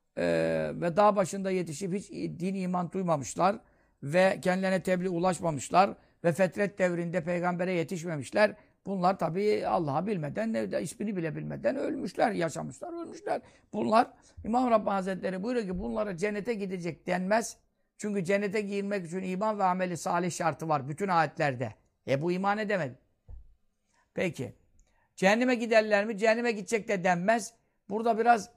ve dağ başında yetişip hiç din iman duymamışlar ve kendilerine tebliğ ulaşmamışlar ve fetret devrinde peygambere yetişmemişler. Bunlar tabii Allah'ı bilmeden, ismini bile bilmeden ölmüşler, yaşamışlar, ölmüşler. Bunlar, İmam Rabbani Hazretleri buyuruyor ki bunlara cennete gidecek denmez. Çünkü cennete girmek için iman ve ameli salih şartı var bütün ayetlerde. Bu iman edemedi. Peki. Cehenneme giderler mi? Cehenneme gidecek de denmez. Burada biraz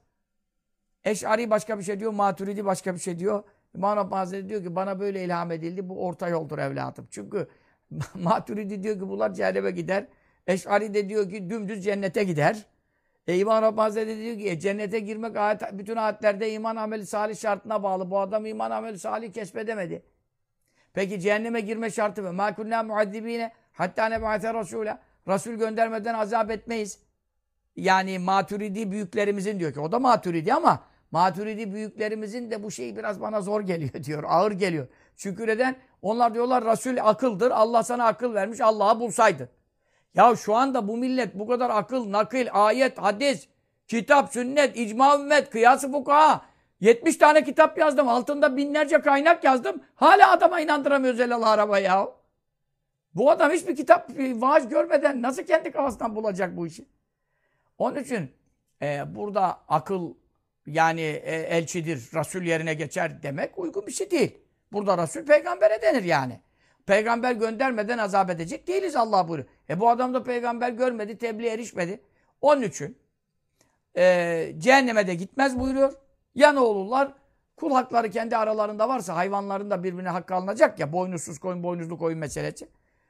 Eş'ari başka bir şey diyor, Maturidi başka bir şey diyor. İmam Rabbani Hazretleri diyor ki bana böyle ilham edildi. Bu orta yoldur evladım. Çünkü Maturidi diyor ki bunlar cehenneme gider. Eş'ari de diyor ki dümdüz cennete gider. İmam Rabbani Hazretleri diyor ki cennete girmek bütün ayetlerde iman ameli salih şartına bağlı. Bu adam iman ameli salih kesbedemedi. Peki cehenneme girme şartı mı? مَا كُنَّا مُعَذِّب۪ينَ حَتَّى نَبْعَثَ رَسُولًا Resul göndermeden azap etmeyiz. Yani Maturidi büyüklerimizin diyor ki. O da Maturidi ama Maturidi büyüklerimizin de bu şey biraz bana zor geliyor diyor. Ağır geliyor. Çünkü neden? Onlar diyorlar Resul akıldır. Allah sana akıl vermiş. Allah'ı bulsaydın. Ya şu anda bu millet bu kadar akıl, nakil, ayet, hadis, kitap, sünnet, icma ümmet, kıyas-ı fukaha 70 tane kitap yazdım. Altında binlerce kaynak yazdım. Hala adama inandıramıyoruz elallah araba ya. Bu adam hiçbir kitap, vaaz görmeden nasıl kendi kafasından bulacak bu işi? Onun için burada akıl yani elçidir, Resul yerine geçer demek uygun bir şey değil. Burada Resul peygambere denir yani. Peygamber göndermeden azap edecek değiliz Allah buyuruyor. Bu adam da peygamber görmedi, tebliğe erişmedi. Onun için cehenneme de gitmez buyuruyor. Ya ne olurlar? Kul hakları kendi aralarında varsa hayvanların da birbirine hakkı alınacak ya. Boynuzsuz koyun, boynuzlu koyun meselesi.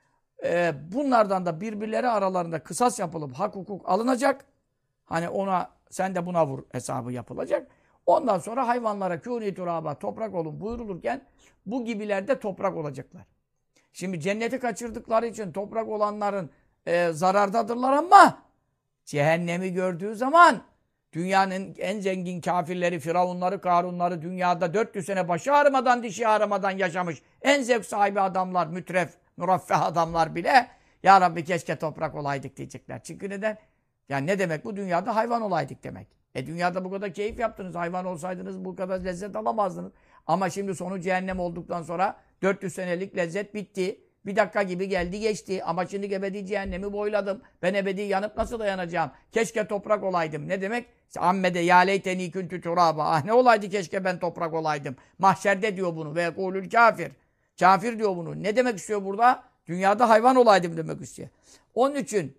Bunlardan da birbirleri aralarında kısas yapılıp hak hukuk alınacak. Hani ona sen de buna vur hesabı yapılacak. Ondan sonra hayvanlara kûnî turâbâ toprak olun buyurulurken bu gibiler de toprak olacaklar. Şimdi cenneti kaçırdıkları için toprak olanların zarardadırlar ama cehennemi gördüğü zaman dünyanın en zengin kafirleri, firavunları, karunları dünyada 400 sene başı ağrımadan, dişi ağrımadan yaşamış en zevk sahibi adamlar, müreffeh adamlar bile ya Rabbi keşke toprak olaydık diyecekler. Çünkü neden? Yani ne demek bu? Dünyada hayvan olaydık demek. Dünyada bu kadar keyif yaptınız. Hayvan olsaydınız bu kadar lezzet alamazdınız. Ama şimdi sonu cehennem olduktan sonra 400 senelik lezzet bitti. Bir dakika gibi geldi geçti. Ama şimdi ebedi cehennemi boyladım. Ben ebedi yanıp nasıl dayanacağım? Keşke toprak olaydım. Ne demek? Ammede ya leyteni küntü turaba. Ne olaydı keşke ben toprak olaydım. Mahşerde diyor bunu. Ve yekulül kafir. Kafir diyor bunu. Ne demek istiyor burada? Dünyada hayvan olaydım demek istiyor. Onun için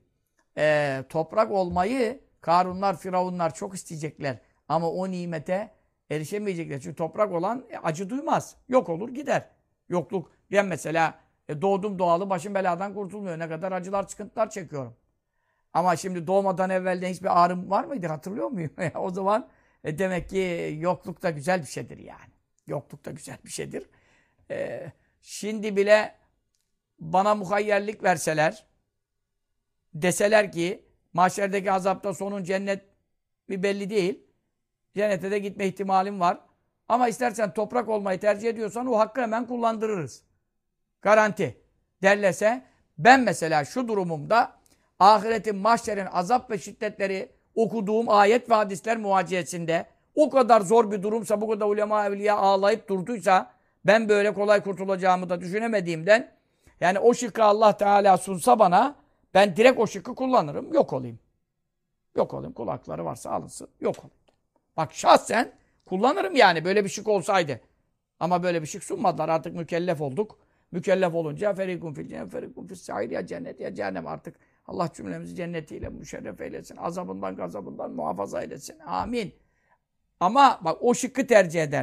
toprak olmayı Karunlar, Firavunlar çok isteyecekler. Ama o nimete erişemeyecekler. Çünkü toprak olan acı duymaz. Yok olur gider. Yokluk Ben mesela doğdum doğalı başım beladan kurtulmuyor. Ne kadar acılar, sıkıntılar çekiyorum. Ama şimdi doğmadan evvelden hiçbir ağrım var mıydı? Hatırlıyor muyum? O zaman demek ki yokluk da güzel bir şeydir yani. Yokluk da güzel bir şeydir. Şimdi bile bana muhayyerlik verseler, deseler ki mahşerdeki azapta sonun cennet bir belli değil. Cennete de gitme ihtimalim var. Ama istersen toprak olmayı tercih ediyorsan o hakkı hemen kullandırırız. Garanti derlese, ben mesela şu durumumda ahiretin, mahşerin azap ve şiddetleri okuduğum ayet ve hadisler muvaciyesinde o kadar zor bir durumsa, bu kadar ulema evliya ağlayıp durduysa, ben böyle kolay kurtulacağımı da düşünemediğimden, yani o şıkkı Allah Teala sunsa bana, ben direkt o şıkkı kullanırım, yok olayım. Yok olayım, kulakları varsa alınsın, yok olayım. Bak şahsen kullanırım yani, böyle bir şık olsaydı. Ama böyle bir şık sunmadılar, artık mükellef olduk. Mükellef olunca ferikun fil cennet, ferikun fis sair, ya cennet ya cehennem, artık Allah cümlemizi cennetiyle müşerref eylesin. Azabından gazabından muhafaza eylesin. Amin. Ama bak o şıkkı tercih eder.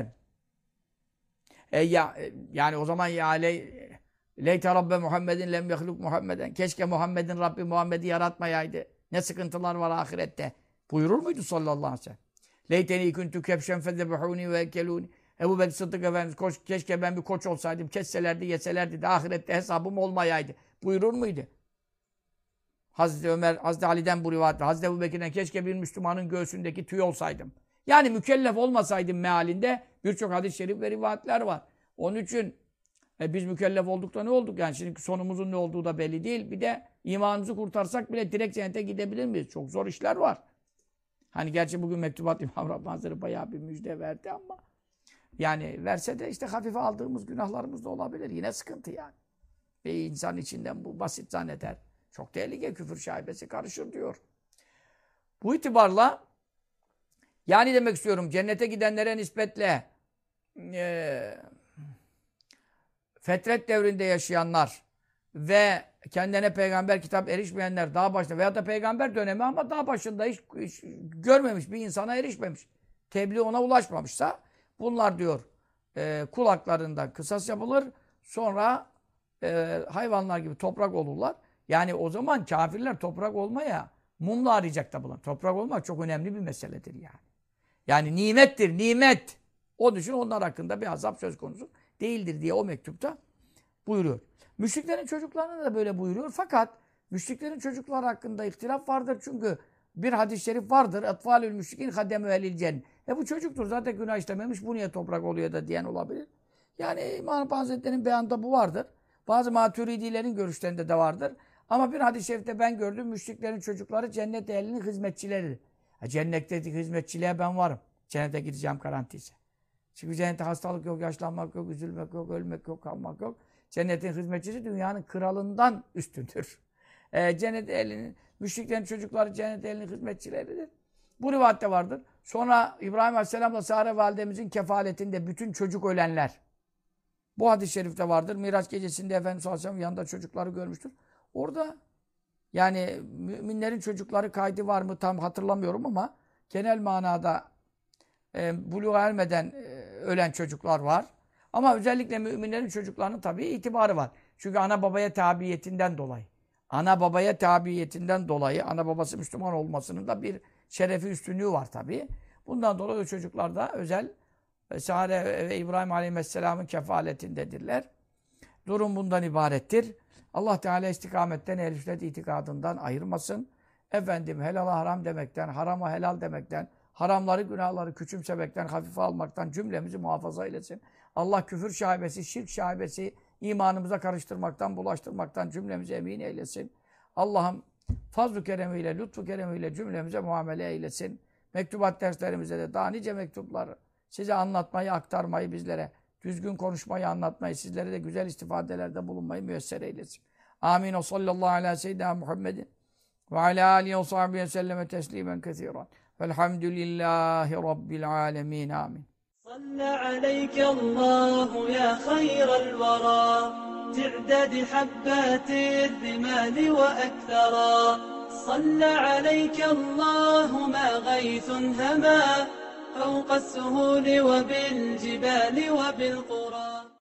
Yani o zaman ya leyte Rabbe Muhammedin lem yehluk Muhammeden. Keşke Muhammed'in Rabbi Muhammed'i yaratmayaydı. Ne sıkıntılar var ahirette. Buyurur muydu sallallahu aleyhi ve sellem? Leyteni kuntu kebşen fezebehuni ve ekeluni. Ebu Bekir Sıddık Efendimiz, keşke ben bir koç olsaydım, kesselerdi, yeselerdi de ahirette hesabım olmayaydı. Buyurur muydu? Hazreti Ömer, Hazreti Ali'den bu rivayet var. Hazreti Ebu Bekir'den keşke bir Müslümanın göğsündeki tüy olsaydım. Yani mükellef olmasaydım mealinde birçok hadis-i şerif ve rivayetler var. Onun için biz mükellef olduk da ne olduk? Yani şimdi sonumuzun ne olduğu da belli değil. Bir de imanımızı kurtarsak bile direkt cennete gidebilir miyiz? Çok zor işler var. Hani gerçi bugün Mektubat İmam Rabbani Hazretleri bayağı bir müjde verdi ama yani verse de işte hafife aldığımız günahlarımız da olabilir. Yine sıkıntı yani. Ve insan içinden bu basit zanneder. Çok tehlikeli, küfür şaibesi karışır diyor. Bu itibarla yani demek istiyorum, cennete gidenlere nispetle fetret devrinde yaşayanlar ve kendine peygamber kitap erişmeyenler, dağ başında veya da peygamber dönemi ama dağ başında hiç görmemiş bir insana erişmemiş. Tebliğ ona ulaşmamışsa bunlar diyor kulaklarından kısas yapılır, sonra hayvanlar gibi toprak olurlar. Yani o zaman kafirler toprak olmaya mumla arayacak da bulan. Toprak olmak çok önemli bir meseledir yani. Yani nimettir, nimet. Onun için onlar hakkında bir azap söz konusu değildir diye o mektupta buyuruyor. Müşriklerin çocuklarına da böyle buyuruyor. Fakat müşriklerin çocukları hakkında ihtilaf vardır. Çünkü bir hadis-i şerif vardır. Etfalül müşrikin hademü elil cennet. Bu çocuktur. Zaten günah işlememiş. Bu niye toprak oluyor da diyen olabilir. Yani İmam Hazretleri'nin beyanında bu vardır. Bazı maturidilerin görüşlerinde de vardır. Ama bir hadis-i şerifte ben gördüm. Müşriklerin çocukları cennet ehlinin hizmetçileridir. Cennetteki hizmetçiliğe ben varım. Cennete gideceğim garantiyse. Çünkü cennette hastalık yok, yaşlanmak yok, üzülmek yok, ölmek yok, kalmak yok. Cennetin hizmetçisi dünyanın kralından üstündür. Cennet ehlinin, müşriklerin çocukları cennet ehlinin hizmetçileridir. Bu rivayette vardır. Sonra İbrahim Aleyhisselam'la Sare validemizin kefaletinde bütün çocuk ölenler. Bu hadis-i şerifte vardır. Miraç gecesinde Efendimiz Aleyhisselam yanında çocukları görmüştür. Orada yani müminlerin çocukları kaydı var mı tam hatırlamıyorum ama genel manada buluğa ermeden ölen çocuklar var. Ama özellikle müminlerin çocuklarının tabii itibarı var. Çünkü ana babaya tabiyetinden dolayı. Ana babaya tabiyetinden dolayı ana babası Müslüman olmasının da bir şerefi üstünlüğü var tabii. Bundan dolayı o çocuklar da özel Sare ve İbrahim Aleyhisselam'ın kefaletindedirler. Durum bundan ibarettir. Allah Teala istikametten, ehl-i sünnet itikadından ayırmasın. Efendim helala haram demekten, harama helal demekten, haramları, günahları küçümsemekten, hafife almaktan cümlemizi muhafaza eylesin. Allah küfür şaibesi, şirk şaibesi imanımıza karıştırmaktan, bulaştırmaktan cümlemizi emin eylesin. Allah'ım fazl-ı keremiyle, lütfu keremiyle cümlemize muamele eylesin. Mektubat derslerimize de daha nice mektuplar size anlatmayı, aktarmayı bizlere, düzgün konuşmayı, anlatmayı, sizlere de güzel istifadelerde bulunmayı müyesser eylesin. Amin. O sallallahu aleyhi ve sellem Muhammedin ve alâ âlihi ve sahbihi selleme teslimen kesiren. Velhamdülillahi Rabbil âlemin. Amin. صلى عليك الله يا خير الورى تعداد حبات الرمال وأكثرا صلى عليك الله ما غيث هما فوق السهول وبالجبال وبالقرى